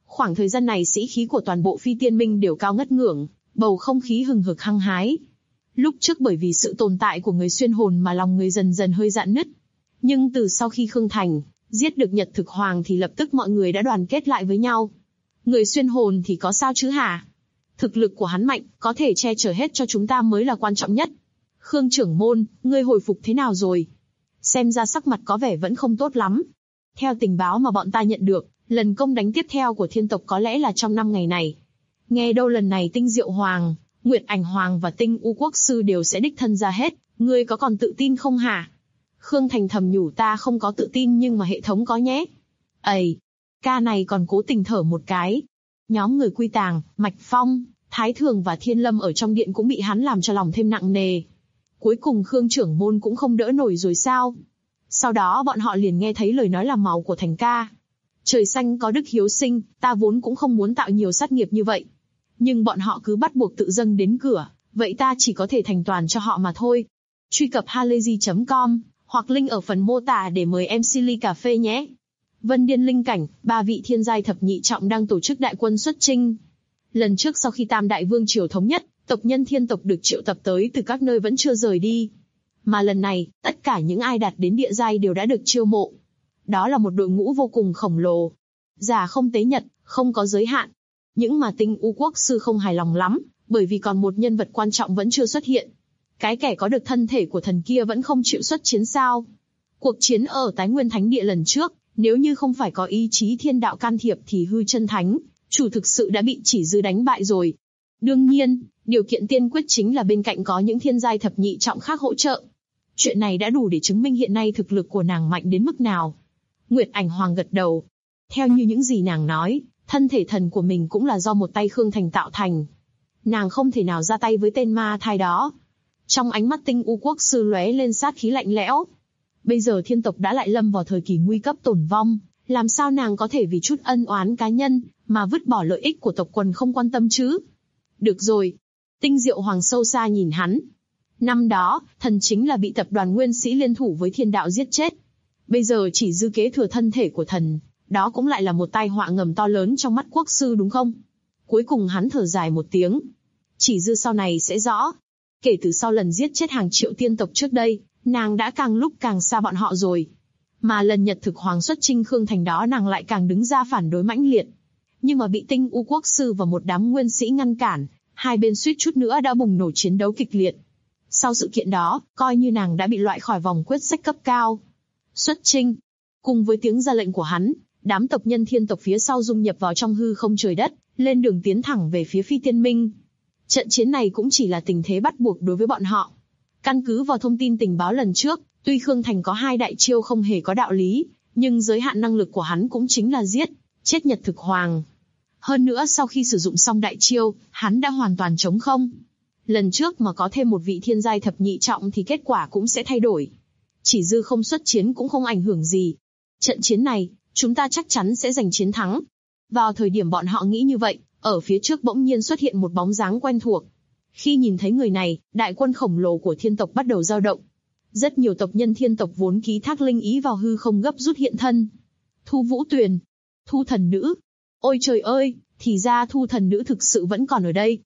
Khoảng thời gian này sĩ khí của toàn bộ Phi Tiên Minh đều cao ngất ngưỡng, bầu không khí hừng hực hăng hái. Lúc trước bởi vì sự tồn tại của người xuyên hồn mà lòng người dần dần hơi rạn nứt. Nhưng từ sau khi Khương Thành giết được Nhật Thực Hoàng thì lập tức mọi người đã đoàn kết lại với nhau. Người xuyên hồn thì có sao chứ hả? Thực lực của hắn mạnh, có thể che chở hết cho chúng ta mới là quan trọng nhất. Khương trưởng môn, ngươi hồi phục thế nào rồi? Xem ra sắc mặt có vẻ vẫn không tốt lắm. Theo tình báo mà bọn ta nhận được, lần công đánh tiếp theo của thiên tộc có lẽ là trong 5 ngày này. Nghe đâu lần này Tinh Diệu Hoàng, Nguyệt Ảnh Hoàng và Tinh U Quốc Sư đều sẽ đích thân ra hết, ngươi có còn tự tin không hả? Khương Thành thầm nhủ ta không có tự tin nhưng mà hệ thống có nhé. Ây, ca này còn cố tình thở một cái. Nhóm người Quy Tàng, Mạch Phong, Thái Thường và Thiên Lâm ở trong điện cũng bị hắn làm cho lòng thêm nặng nề. Cuối cùng Khương trưởng môn cũng không đỡ nổi rồi sao? Sau đó bọn họ liền nghe thấy lời nói làm màu của Thành ca. Trời xanh có đức hiếu sinh, ta vốn cũng không muốn tạo nhiều sát nghiệp như vậy. Nhưng bọn họ cứ bắt buộc tự dâng đến cửa, vậy ta chỉ có thể thành toàn cho họ mà thôi. Truy cập halayzi.com, hoặc link ở phần mô tả để mời MC ly cà phê nhé. Vân Điên Linh Cảnh, 3 vị thiên giai thập nhị trọng đang tổ chức đại quân xuất chinh. Lần trước sau khi Tam Đại Vương Triều thống nhất, tộc nhân thiên tộc được triệu tập tới từ các nơi vẫn chưa rời đi. Mà lần này, tất cả những ai đạt đến địa giai đều đã được chiêu mộ. Đó là một đội ngũ vô cùng khổng lồ. Già không tế nhật, không có giới hạn. Những mà Tinh U Quốc Sư không hài lòng lắm, bởi vì còn một nhân vật quan trọng vẫn chưa xuất hiện. Cái kẻ có được thân thể của thần kia vẫn không chịu xuất chiến sao. Cuộc chiến ở Tái Nguyên Thánh Địa lần trước, nếu như không phải có ý chí thiên đạo can thiệp thì hư chân thánh, chủ thực sự đã bị chỉ dư đánh bại rồi. Đương nhiên, điều kiện tiên quyết chính là bên cạnh có những thiên giai thập nhị trọng khác hỗ trợ. Chuyện này đã đủ để chứng minh hiện nay thực lực của nàng mạnh đến mức nào. Nguyệt Ảnh Hoàng gật đầu. Theo như những gì nàng nói, thân thể thần của mình cũng là do một tay Khương Thành tạo thành. Nàng không thể nào ra tay với tên ma thai đó. Trong ánh mắt Tinh U Quốc Sư lóe lên sát khí lạnh lẽo. Bây giờ thiên tộc đã lại lâm vào thời kỳ nguy cấp tổn vong, làm sao nàng có thể vì chút ân oán cá nhân mà vứt bỏ lợi ích của tộc quần không quan tâm chứ? Được rồi. Tinh Diệu Hoàng sâu xa nhìn hắn. Năm đó, thần chính là bị tập đoàn Nguyên Sĩ liên thủ với thiên đạo giết chết. Bây giờ chỉ dư kế thừa thân thể của thần, đó cũng lại là một tai họa ngầm to lớn trong mắt quốc sư đúng không? Cuối cùng hắn thở dài một tiếng. Chỉ dư sau này sẽ rõ. Kể từ sau lần giết chết hàng triệu tiên tộc trước đây, nàng đã càng lúc càng xa bọn họ rồi. Mà lần Nhật Thực Hoàng xuất chinh Khương Thành đó nàng lại càng đứng ra phản đối mãnh liệt. Nhưng mà bị Tinh U Quốc Sư và một đám nguyên sĩ ngăn cản, hai bên suýt chút nữa đã bùng nổ chiến đấu kịch liệt. Sau sự kiện đó, coi như nàng đã bị loại khỏi vòng quyết sách cấp cao. Xuất chinh. Cùng với tiếng ra lệnh của hắn, đám tộc nhân thiên tộc phía sau dung nhập vào trong hư không trời đất, lên đường tiến thẳng về phía Phi Tiên Minh. Trận chiến này cũng chỉ là tình thế bắt buộc đối với bọn họ. Căn cứ vào thông tin tình báo lần trước, tuy Khương Thành có 2 đại chiêu không hề có đạo lý, nhưng giới hạn năng lực của hắn cũng chính là giết, chết Nhật Thực Hoàng. Hơn nữa sau khi sử dụng xong đại chiêu, hắn đã hoàn toàn trống không. Lần trước mà có thêm một vị thiên giai thập nhị trọng thì kết quả cũng sẽ thay đổi. Chỉ dư không xuất chiến cũng không ảnh hưởng gì. Trận chiến này, chúng ta chắc chắn sẽ giành chiến thắng. Vào thời điểm bọn họ nghĩ như vậy, ở phía trước bỗng nhiên xuất hiện một bóng dáng quen thuộc. Khi nhìn thấy người này, đại quân khổng lồ của thiên tộc bắt đầu dao động. Rất nhiều tộc nhân thiên tộc vốn ký thác linh ý vào hư không gấp rút hiện thân. Thu Vũ Tuyền, Thu Thần Nữ. Ôi trời ơi, thì ra Thu Thần Nữ thực sự vẫn còn ở đây.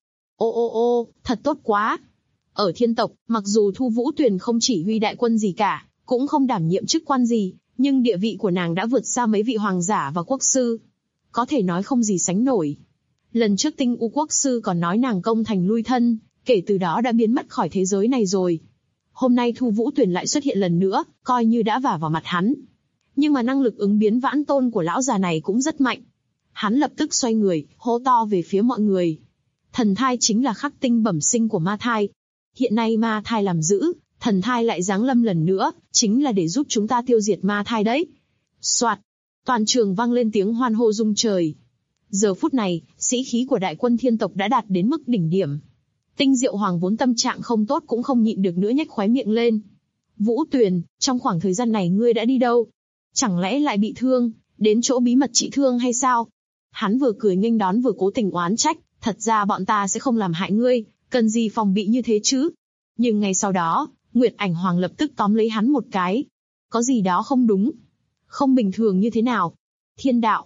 Ô, thật tốt quá. Ở thiên tộc, mặc dù Thu Vũ Tuyền không chỉ huy đại quân gì cả, cũng không đảm nhiệm chức quan gì, nhưng địa vị của nàng đã vượt xa mấy vị hoàng giả và quốc sư. Có thể nói không gì sánh nổi. Lần trước Tinh U Quốc Sư còn nói nàng công thành lui thân, kể từ đó đã biến mất khỏi thế giới này rồi. Hôm nay Thu Vũ Tuyền lại xuất hiện lần nữa, coi như đã vả vào mặt hắn. Nhưng mà năng lực ứng biến vãn tôn của lão già này cũng rất mạnh. Hắn lập tức xoay người, hô to về phía mọi người. Thần thai chính là khắc tinh bẩm sinh của ma thai. Hiện nay ma thai làm dữ, thần thai lại giáng lâm lần nữa, chính là để giúp chúng ta tiêu diệt ma thai đấy. Soạt, toàn trường vang lên tiếng hoan hô rung trời. Giờ phút này, sĩ khí của đại quân thiên tộc đã đạt đến mức đỉnh điểm. Tinh Diệu Hoàng vốn tâm trạng không tốt cũng không nhịn được nữa nhếch khóe miệng lên. Vũ Tuyền, trong khoảng thời gian này ngươi đã đi đâu? Chẳng lẽ lại bị thương, đến chỗ bí mật trị thương hay sao? Hắn vừa cười nghênh đón vừa cố tình oán trách, thật ra bọn ta sẽ không làm hại ngươi, cần gì phòng bị như thế chứ? Nhưng ngay sau đó, Nguyệt Ảnh Hoàng lập tức tóm lấy hắn một cái. Có gì đó không đúng. Không bình thường như thế nào? Thiên đạo.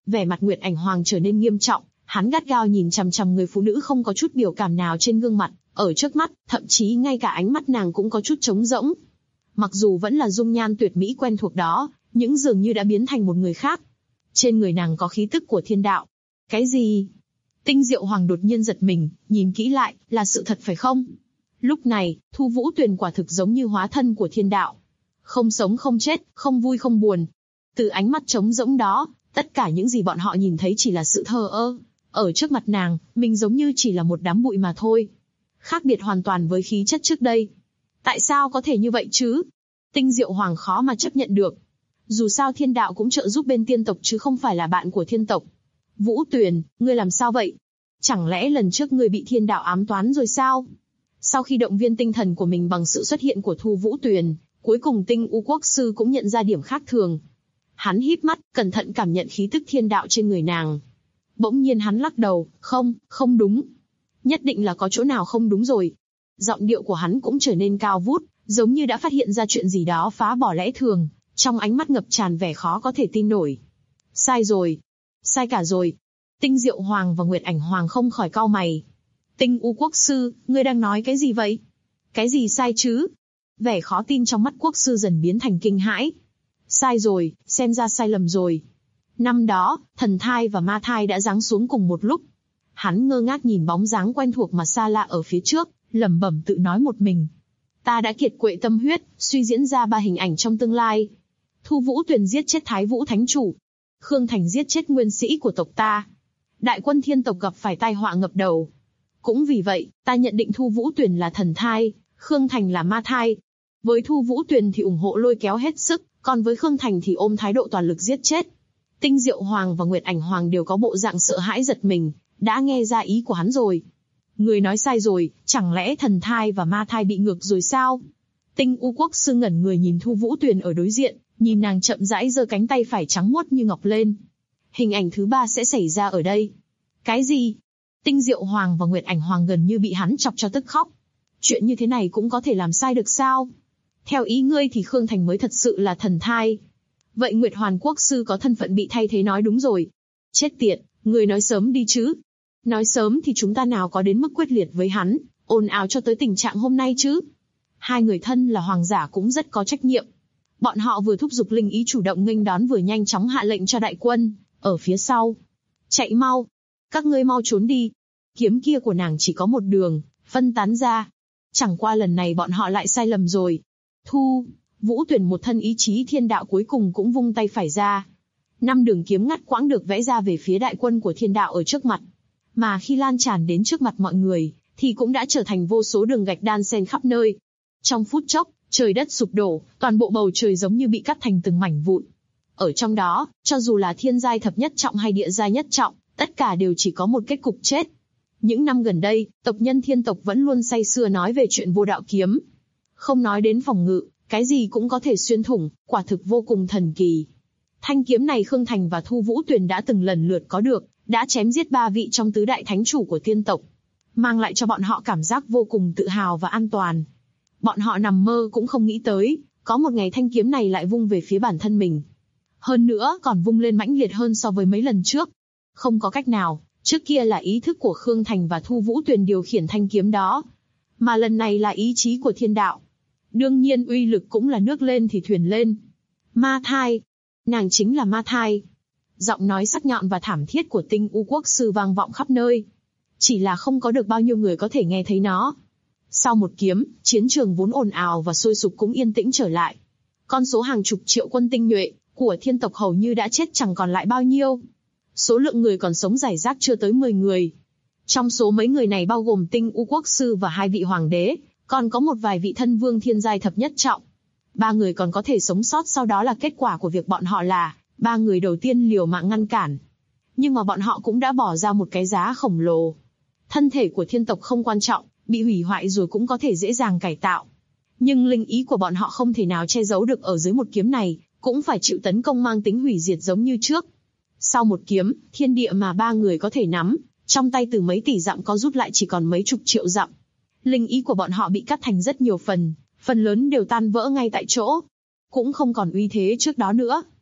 Vẻ mặt Nguyệt Ảnh Hoàng trở nên nghiêm trọng, hắn gắt gao nhìn chằm chằm người phụ nữ không có chút biểu cảm nào trên gương mặt, ở trước mắt, thậm chí ngay cả ánh mắt nàng cũng có chút trống rỗng. Mặc dù vẫn là dung nhan tuyệt mỹ quen thuộc đó, nhưng dường như đã biến thành một người khác. Trên người nàng có khí tức của thiên đạo. Cái gì? Tinh Diệu Hoàng đột nhiên giật mình, nhìn kỹ lại, là sự thật phải không? Lúc này, Thu Vũ Tuyền quả thực giống như hóa thân của thiên đạo. Không sống không chết, không vui không buồn. Từ ánh mắt trống rỗng đó, tất cả những gì bọn họ nhìn thấy chỉ là sự thờ ơ. Ở trước mặt nàng, mình giống như chỉ là một đám bụi mà thôi. Khác biệt hoàn toàn với khí chất trước đây. Tại sao có thể như vậy chứ? Tinh Diệu Hoàng khó mà chấp nhận được. Dù sao thiên đạo cũng trợ giúp bên tiên tộc chứ không phải là bạn của thiên tộc. Vũ Tuyền, ngươi làm sao vậy? Chẳng lẽ lần trước ngươi bị thiên đạo ám toán rồi sao? Sau khi động viên tinh thần của mình bằng sự xuất hiện của Thu Vũ Tuyền, cuối cùng Tinh U Quốc Sư cũng nhận ra điểm khác thường. Hắn híp mắt, cẩn thận cảm nhận khí tức thiên đạo trên người nàng. Bỗng nhiên hắn lắc đầu, không đúng. Nhất định là có chỗ nào không đúng rồi. Giọng điệu của hắn cũng trở nên cao vút, giống như đã phát hiện ra chuyện gì đó phá bỏ lẽ thường, trong ánh mắt ngập tràn vẻ khó có thể tin nổi. Sai rồi. Sai cả rồi. Tinh Diệu Hoàng và Nguyệt Ảnh Hoàng không khỏi cau mày. Tinh U Quốc Sư, ngươi đang nói cái gì vậy? Cái gì sai chứ? Vẻ khó tin trong mắt Quốc Sư dần biến thành kinh hãi. Sai rồi, xem ra sai lầm rồi. Năm đó, thần thai và ma thai đã giáng xuống cùng một lúc. Hắn ngơ ngác nhìn bóng dáng quen thuộc mà xa lạ ở phía trước, lẩm bẩm tự nói một mình. Ta đã kiệt quệ tâm huyết, suy diễn ra 3 hình ảnh trong tương lai. Thu Vũ Tuyền giết chết Thái Vũ Thánh Chủ. Khương Thành giết chết nguyên sĩ của tộc ta. Đại quân thiên tộc gặp phải tai họa ngập đầu. Cũng vì vậy, ta nhận định Thu Vũ Tuyền là thần thai, Khương Thành là ma thai. Với Thu Vũ Tuyền thì ủng hộ lôi kéo hết sức, còn với Khương Thành thì ôm thái độ toàn lực giết chết. Tinh Diệu Hoàng và Nguyệt Ảnh Hoàng đều có bộ dạng sợ hãi giật mình, đã nghe ra ý của hắn rồi. Người nói sai rồi, chẳng lẽ thần thai và ma thai bị ngược rồi sao? Tinh U Quốc Sư ngẩn người nhìn Thu Vũ Tuyền ở đối diện, nhìn nàng chậm rãi giơ cánh tay phải trắng muốt như ngọc lên. Hình ảnh thứ 3 sẽ xảy ra ở đây. Cái gì? Tinh Diệu Hoàng và Nguyệt Ảnh Hoàng gần như bị hắn chọc cho tức khóc. Chuyện như thế này cũng có thể làm sai được sao? Theo ý ngươi thì Khương Thành mới thật sự là thần thai. Vậy Nguyệt Hoàn Quốc Sư có thân phận bị thay thế nói đúng rồi. Chết tiệt, người nói sớm đi chứ. Nói sớm thì chúng ta nào có đến mức quyết liệt với hắn, ồn ào cho tới tình trạng hôm nay chứ. Hai người thân là hoàng giả cũng rất có trách nhiệm. Bọn họ vừa thúc giục linh ý chủ động nghênh đón vừa nhanh chóng hạ lệnh cho đại quân, ở phía sau. Chạy mau. Các ngươi mau trốn đi. Kiếm kia của nàng chỉ có một đường, phân tán ra. Chẳng qua lần này bọn họ lại sai lầm rồi. Thu Vũ Tuyền một thân ý chí thiên đạo cuối cùng cũng vung tay phải ra. 5 đường kiếm ngắt quãng được vẽ ra về phía đại quân của thiên đạo ở trước mặt. Mà khi lan tràn đến trước mặt mọi người, thì cũng đã trở thành vô số đường gạch đan xen khắp nơi. Trong phút chốc, trời đất sụp đổ, toàn bộ bầu trời giống như bị cắt thành từng mảnh vụn. Ở trong đó, cho dù là thiên giai thập nhất trọng hay địa giai nhất trọng, tất cả đều chỉ có một kết cục chết. Những năm gần đây, tộc nhân thiên tộc vẫn luôn say sưa nói về chuyện vô đạo kiếm. Không nói đến phòng ngự, cái gì cũng có thể xuyên thủng, quả thực vô cùng thần kỳ. Thanh kiếm này Khương Thành và Thu Vũ Tuyền đã từng lần lượt có được, đã chém giết 3 vị trong tứ đại thánh chủ của tiên tộc, mang lại cho bọn họ cảm giác vô cùng tự hào và an toàn. Bọn họ nằm mơ cũng không nghĩ tới, có một ngày thanh kiếm này lại vung về phía bản thân mình. Hơn nữa còn vung lên mãnh liệt hơn so với mấy lần trước. Không có cách nào, trước kia là ý thức của Khương Thành và Thu Vũ Tuyền điều khiển thanh kiếm đó, mà lần này là ý chí của thiên đạo. Đương nhiên uy lực cũng là nước lên thì thuyền lên. Ma thai. Nàng chính là ma thai. Giọng nói sắc nhọn và thảm thiết của Tinh U Quốc Sư vang vọng khắp nơi. Chỉ là không có được bao nhiêu người có thể nghe thấy nó. Sau một kiếm, chiến trường vốn ồn ào và sôi sục cũng yên tĩnh trở lại. Con số hàng chục triệu quân tinh nhuệ của thiên tộc hầu như đã chết chẳng còn lại bao nhiêu. Số lượng người còn sống rải rác chưa tới 10 người. Trong số mấy người này bao gồm Tinh U Quốc Sư và 2 vị hoàng đế, còn có một vài vị thân vương thiên giai thập nhất trọng. 3 người còn có thể sống sót sau đó là kết quả của việc bọn họ là 3 người đầu tiên liều mạng ngăn cản. Nhưng mà bọn họ cũng đã bỏ ra một cái giá khổng lồ. Thân thể của thiên tộc không quan trọng, bị hủy hoại rồi cũng có thể dễ dàng cải tạo. Nhưng linh ý của bọn họ không thể nào che giấu được ở dưới một kiếm này, cũng phải chịu tấn công mang tính hủy diệt giống như trước. Sau một kiếm, thiên địa mà 3 người có thể nắm, trong tay từ mấy tỷ dặm có rút lại chỉ còn mấy chục triệu dặm. Linh ý của bọn họ bị cắt thành rất nhiều phần lớn đều tan vỡ ngay tại chỗ. Cũng không còn uy thế trước đó nữa.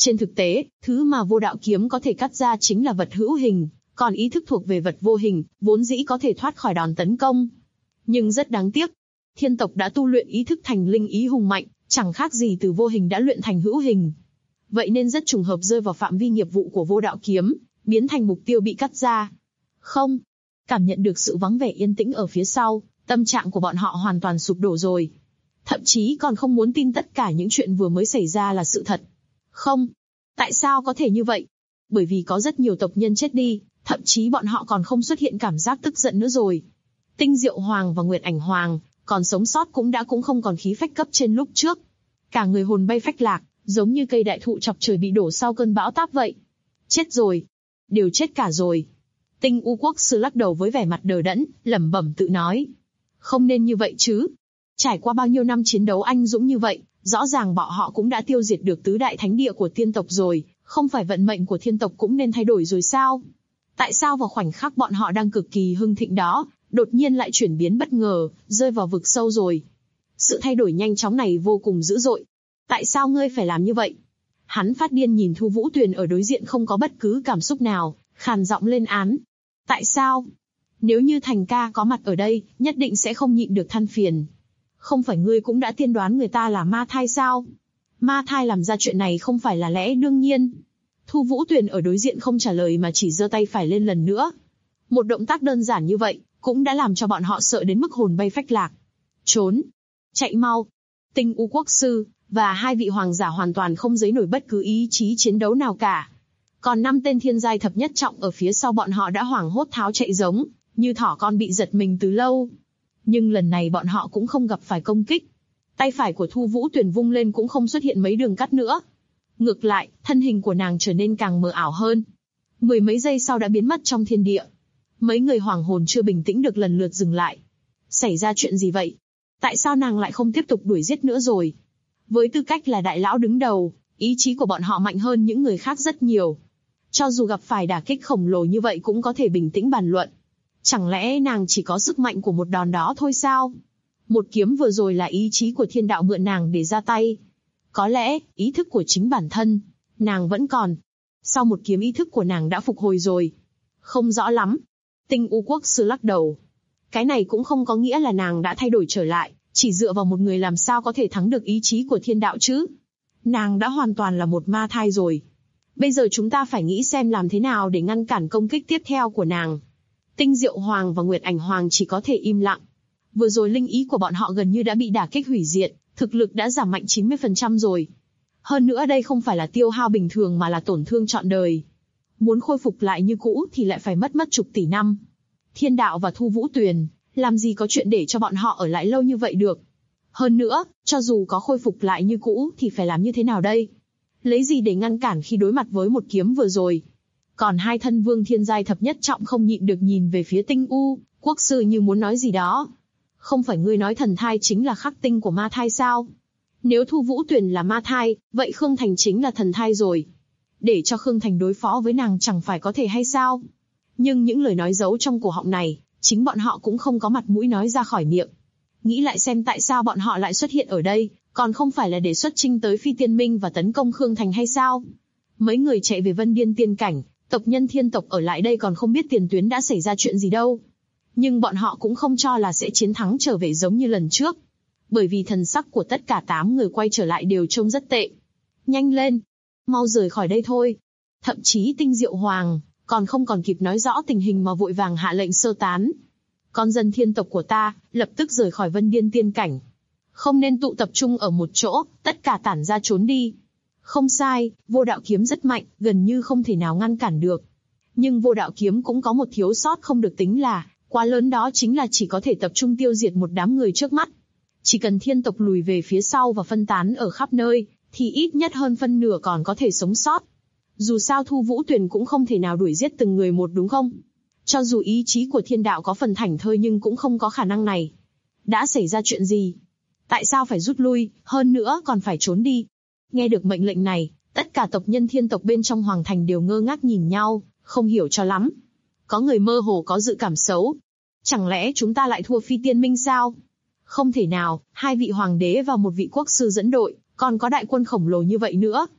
Trên thực tế, thứ mà vô đạo kiếm có thể cắt ra chính là vật hữu hình, còn ý thức thuộc về vật vô hình, vốn dĩ có thể thoát khỏi đòn tấn công. Nhưng rất đáng tiếc, thiên tộc đã tu luyện ý thức thành linh ý hùng mạnh, chẳng khác gì từ vô hình đã luyện thành hữu hình. Vậy nên rất trùng hợp rơi vào phạm vi nghiệp vụ của vô đạo kiếm, biến thành mục tiêu bị cắt ra. Không, cảm nhận được sự vắng vẻ yên tĩnh ở phía sau, tâm trạng của bọn họ hoàn toàn sụp đổ rồi. Thậm chí còn không muốn tin tất cả những chuyện vừa mới xảy ra là sự thật. Không, tại sao có thể như vậy? Bởi vì có rất nhiều tộc nhân chết đi, thậm chí bọn họ còn không xuất hiện cảm giác tức giận nữa rồi. Tinh Diệu Hoàng và Nguyệt Ảnh Hoàng, còn sống sót cũng không còn khí phách cấp trên lúc trước. Cả người hồn bay phách lạc, giống như cây đại thụ chọc trời bị đổ sau cơn bão táp vậy. Chết rồi. Đều chết cả rồi. Tinh U Quốc Sư lắc đầu với vẻ mặt đờ đẫn, lẩm bẩm tự nói. Không nên như vậy chứ. Trải qua bao nhiêu năm chiến đấu anh dũng như vậy, rõ ràng bọn họ cũng đã tiêu diệt được tứ đại thánh địa của tiên tộc rồi, không phải vận mệnh của thiên tộc cũng nên thay đổi rồi sao? Tại sao vào khoảnh khắc bọn họ đang cực kỳ hưng thịnh đó, đột nhiên lại chuyển biến bất ngờ, rơi vào vực sâu rồi? Sự thay đổi nhanh chóng này vô cùng dữ dội. Tại sao ngươi phải làm như vậy? Hắn phát điên nhìn Thu Vũ Tuyền ở đối diện không có bất cứ cảm xúc nào, khàn giọng lên án. Tại sao? Nếu như Thành ca có mặt ở đây, nhất định sẽ không nhịn được than phiền. Không phải ngươi cũng đã tiên đoán người ta là ma thai sao? Ma thai làm ra chuyện này không phải là lẽ đương nhiên. Thu Vũ Tuyền ở đối diện không trả lời mà chỉ giơ tay phải lên lần nữa. Một động tác đơn giản như vậy, cũng đã làm cho bọn họ sợ đến mức hồn bay phách lạc. Trốn! Chạy mau! Tinh U Quốc Sư và hai vị hoàng giả hoàn toàn không giấy nổi bất cứ ý chí chiến đấu nào cả. Còn 5 tên thiên giai thập nhất trọng ở phía sau bọn họ đã hoảng hốt tháo chạy giống, như thỏ con bị giật mình từ lâu. Nhưng lần này bọn họ cũng không gặp phải công kích. Tay phải của Thu Vũ Tuyền vung lên cũng không xuất hiện mấy đường cắt nữa. Ngược lại, thân hình của nàng trở nên càng mờ ảo hơn. 10 mấy giây sau đã biến mất trong thiên địa. Mấy người hoàng hồn chưa bình tĩnh được lần lượt dừng lại. Xảy ra chuyện gì vậy? Tại sao nàng lại không tiếp tục đuổi giết nữa rồi? Với tư cách là đại lão đứng đầu, ý chí của bọn họ mạnh hơn những người khác rất nhiều. Cho dù gặp phải đả kích khổng lồ như vậy cũng có thể bình tĩnh bàn luận. Chẳng lẽ nàng chỉ có sức mạnh của một đòn đó thôi sao? Một kiếm vừa rồi là ý chí của thiên đạo mượn nàng để ra tay. Có lẽ, ý thức của chính bản thân, nàng vẫn còn. Sau một kiếm ý thức của nàng đã phục hồi rồi. Không rõ lắm. Tinh U Quốc Sư lắc đầu. Cái này cũng không có nghĩa là nàng đã thay đổi trở lại, chỉ dựa vào một người làm sao có thể thắng được ý chí của thiên đạo chứ? Nàng đã hoàn toàn là một ma thai rồi. Bây giờ chúng ta phải nghĩ xem làm thế nào để ngăn cản công kích tiếp theo của nàng. Tinh Diệu Hoàng và Nguyệt Ảnh Hoàng chỉ có thể im lặng. Vừa rồi linh ý của bọn họ gần như đã bị đả kích hủy diệt, thực lực đã giảm mạnh 90% rồi. Hơn nữa đây không phải là tiêu hao bình thường mà là tổn thương trọn đời. Muốn khôi phục lại như cũ thì lại phải mất chục tỷ năm. Thiên đạo và Thu Vũ Tuyền, làm gì có chuyện để cho bọn họ ở lại lâu như vậy được. Hơn nữa, cho dù có khôi phục lại như cũ thì phải làm như thế nào đây? Lấy gì để ngăn cản khi đối mặt với một kiếm vừa rồi? Còn hai thân vương thiên giai thập nhất trọng không nhịn được nhìn về phía Tinh U Quốc Sư như muốn nói gì đó. Không phải ngươi nói thần thai chính là khắc tinh của ma thai sao? Nếu Thu Vũ Tuyền là ma thai, vậy Khương Thành chính là thần thai rồi. Để cho Khương Thành đối phó với nàng chẳng phải có thể hay sao? Nhưng những lời nói giấu trong cổ họng này, chính bọn họ cũng không có mặt mũi nói ra khỏi miệng. Nghĩ lại xem tại sao bọn họ lại xuất hiện ở đây, còn không phải là để xuất chinh tới Phi Tiên Minh và tấn công Khương Thành hay sao? Mấy người chạy về Vân Điên Tiên Cảnh, tộc nhân thiên tộc ở lại đây còn không biết tiền tuyến đã xảy ra chuyện gì đâu. Nhưng bọn họ cũng không cho là sẽ chiến thắng trở về giống như lần trước. Bởi vì thần sắc của tất cả 8 người quay trở lại đều trông rất tệ. Nhanh lên! Mau rời khỏi đây thôi! Thậm chí Tinh Diệu Hoàng còn không còn kịp nói rõ tình hình mà vội vàng hạ lệnh sơ tán. Con dân thiên tộc của ta, lập tức rời khỏi Vân Điên Tiên Cảnh. Không nên tụ tập trung ở một chỗ, tất cả tản ra trốn đi. Không sai, vô đạo kiếm rất mạnh, gần như không thể nào ngăn cản được. Nhưng vô đạo kiếm cũng có một thiếu sót không được tính là, quá lớn đó chính là chỉ có thể tập trung tiêu diệt một đám người trước mắt. Chỉ cần thiên tộc lùi về phía sau và phân tán ở khắp nơi, thì ít nhất hơn phân nửa còn có thể sống sót. Dù sao Thu Vũ Tuyền cũng không thể nào đuổi giết từng người một đúng không? Cho dù ý chí của thiên đạo có phần thảnh thơi nhưng cũng không có khả năng này. Đã xảy ra chuyện gì? Tại sao phải rút lui, hơn nữa còn phải trốn đi? Nghe được mệnh lệnh này, tất cả tộc nhân thiên tộc bên trong hoàng thành đều ngơ ngác nhìn nhau, không hiểu cho lắm. Có người mơ hồ có dự cảm xấu. Chẳng lẽ chúng ta lại thua Phi Tiên Minh sao? Không thể nào, 2 vị hoàng đế và 1 vị quốc sư dẫn đội, còn có đại quân khổng lồ như vậy nữa.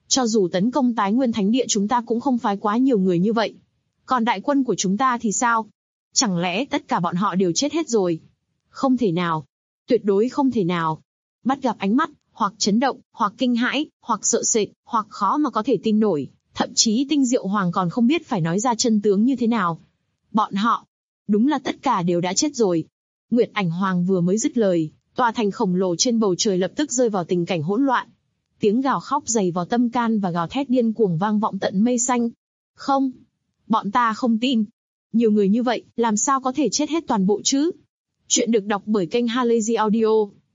Cho dù tấn công Tái Nguyên Thánh Địa chúng ta cũng không phái quá nhiều người như vậy. Còn đại quân của chúng ta thì sao? Chẳng lẽ tất cả bọn họ đều chết hết rồi? Không thể nào. Tuyệt đối không thể nào. Bắt gặp ánh mắt, hoặc chấn động, hoặc kinh hãi, hoặc sợ sệt, hoặc khó mà có thể tin nổi. Thậm chí Tinh Diệu Hoàng còn không biết phải nói ra chân tướng như thế nào. Bọn họ, đúng là tất cả đều đã chết rồi. Nguyệt Ảnh Hoàng vừa mới dứt lời, tòa thành khổng lồ trên bầu trời lập tức rơi vào tình cảnh hỗn loạn. Tiếng gào khóc dày vào tâm can và gào thét điên cuồng vang vọng tận mây xanh. Không, bọn ta không tin. Nhiều người như vậy, làm sao có thể chết hết toàn bộ chứ? Chuyện được đọc bởi kênh Halazy Audio.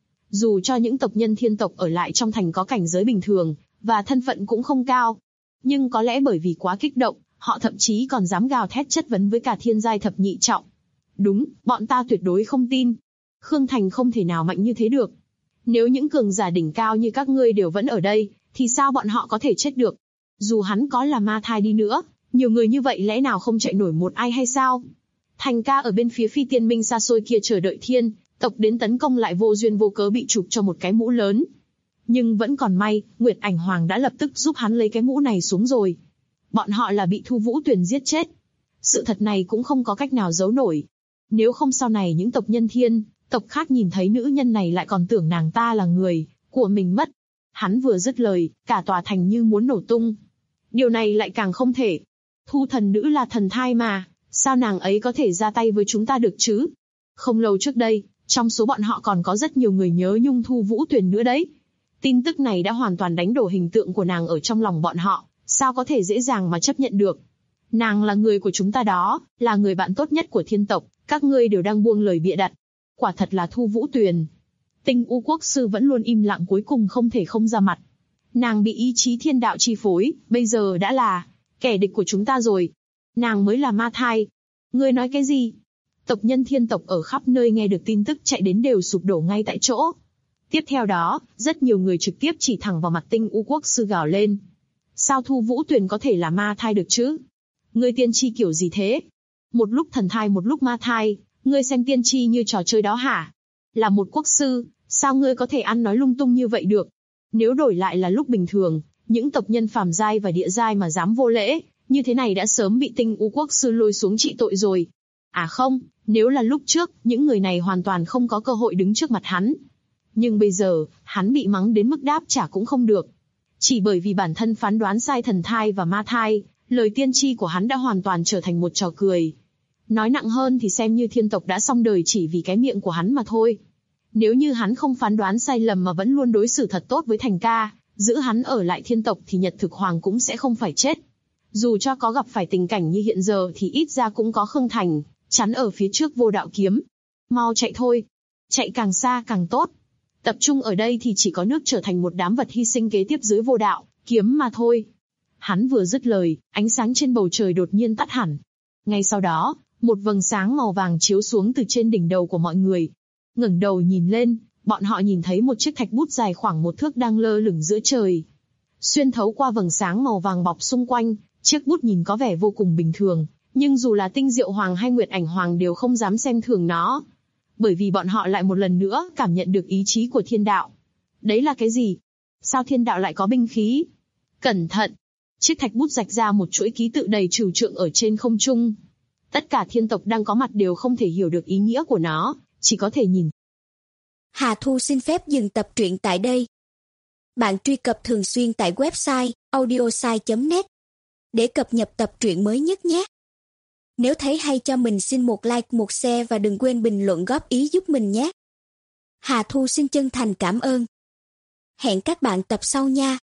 Dù cho những tộc nhân thiên tộc ở lại trong thành có cảnh giới bình thường, và thân phận cũng không cao, nhưng có lẽ bởi vì quá kích động, họ thậm chí còn dám gào thét chất vấn với cả thiên giai thập nhị trọng. Đúng, bọn ta tuyệt đối không tin. Khương Thành không thể nào mạnh như thế được. Nếu những cường giả đỉnh cao như các ngươi đều vẫn ở đây, thì sao bọn họ có thể chết được? Dù hắn có là ma thai đi nữa, nhiều người như vậy lẽ nào không chạy nổi một ai hay sao? Thành ca ở bên phía Phi Tiên Minh xa xôi kia chờ đợi thiên tộc đến tấn công lại vô duyên vô cớ bị chụp cho một cái mũ lớn. Nhưng vẫn còn may, Nguyệt Ảnh Hoàng đã lập tức giúp hắn lấy cái mũ này xuống rồi. Bọn họ là bị Thu Vũ Tuyền giết chết. Sự thật này cũng không có cách nào giấu nổi. Nếu không sau này những tộc nhân thiên tộc khác nhìn thấy nữ nhân này lại còn tưởng nàng ta là người của mình mất. Hắn vừa dứt lời, cả tòa thành như muốn nổ tung. Điều này lại càng không thể. Thu thần nữ là thần thai mà, sao nàng ấy có thể ra tay với chúng ta được chứ? Không lâu trước đây, trong số bọn họ còn có rất nhiều người nhớ nhung Thu Vũ Tuyền nữa đấy. Tin tức này đã hoàn toàn đánh đổ hình tượng của nàng ở trong lòng bọn họ, sao có thể dễ dàng mà chấp nhận được. Nàng là người của chúng ta đó, là người bạn tốt nhất của thiên tộc, các ngươi đều đang buông lời bịa đặt. Quả thật là Thu Vũ Tuyền. Tinh U Quốc Sư vẫn luôn im lặng cuối cùng không thể không ra mặt. Nàng bị ý chí thiên đạo chi phối, bây giờ đã là kẻ địch của chúng ta rồi. Nàng mới là ma thai. Ngươi nói cái gì? Tộc nhân thiên tộc ở khắp nơi nghe được tin tức chạy đến đều sụp đổ ngay tại chỗ. Tiếp theo đó, rất nhiều người trực tiếp chỉ thẳng vào mặt Tinh U Quốc Sư gào lên. Sao Thu Vũ Tuyền có thể là ma thai được chứ? Ngươi tiên tri kiểu gì thế? Một lúc thần thai một lúc ma thai, ngươi xem tiên tri như trò chơi đó hả? Là một quốc sư, sao ngươi có thể ăn nói lung tung như vậy được? Nếu đổi lại là lúc bình thường, những tộc nhân phàm giai và địa giai mà dám vô lễ, như thế này đã sớm bị Tinh U Quốc Sư lôi xuống trị tội rồi. À không, nếu là lúc trước, những người này hoàn toàn không có cơ hội đứng trước mặt hắn. Nhưng bây giờ, hắn bị mắng đến mức đáp trả cũng không được. Chỉ bởi vì bản thân phán đoán sai thần thai và ma thai, lời tiên tri của hắn đã hoàn toàn trở thành một trò cười. Nói nặng hơn thì xem như thiên tộc đã xong đời chỉ vì cái miệng của hắn mà thôi. Nếu như hắn không phán đoán sai lầm mà vẫn luôn đối xử thật tốt với Thành ca, giữ hắn ở lại thiên tộc thì Nhật Thực Hoàng cũng sẽ không phải chết. Dù cho có gặp phải tình cảnh như hiện giờ thì ít ra cũng có Khương Thành chắn ở phía trước Vô Đạo Kiếm. Mau chạy thôi. Chạy càng xa càng tốt. Tập trung ở đây thì chỉ có nước trở thành một đám vật hy sinh kế tiếp dưới Vô Đạo Kiếm mà thôi. Hắn vừa dứt lời, ánh sáng trên bầu trời đột nhiên tắt hẳn. Ngay sau đó, một vầng sáng màu vàng chiếu xuống từ trên đỉnh đầu của mọi người. Ngẩng đầu nhìn lên, bọn họ nhìn thấy một chiếc thạch bút dài khoảng 1 thước đang lơ lửng giữa trời. Xuyên thấu qua vầng sáng màu vàng bọc xung quanh, chiếc bút nhìn có vẻ vô cùng bình thường, nhưng dù là Tinh Diệu Hoàng hay Nguyệt Ảnh Hoàng đều không dám xem thường nó. Bởi vì bọn họ lại một lần nữa cảm nhận được ý chí của thiên đạo. Đấy là cái gì? Sao thiên đạo lại có binh khí? Cẩn thận! Chiếc thạch bút rạch ra một chuỗi ký tự đầy trừu trượng ở trên không trung. Tất cả thiên tộc đang có mặt đều không thể hiểu được ý nghĩa của nó, chỉ có thể nhìn. Hà Thu xin phép dừng tập truyện tại đây. Bạn truy cập thường xuyên tại website audiosai.net để cập nhật tập truyện mới nhất nhé. Nếu thấy hay cho mình xin một like, một share và đừng quên bình luận góp ý giúp mình nhé. Hà Thu xin chân thành cảm ơn. Hẹn các bạn tập sau nha.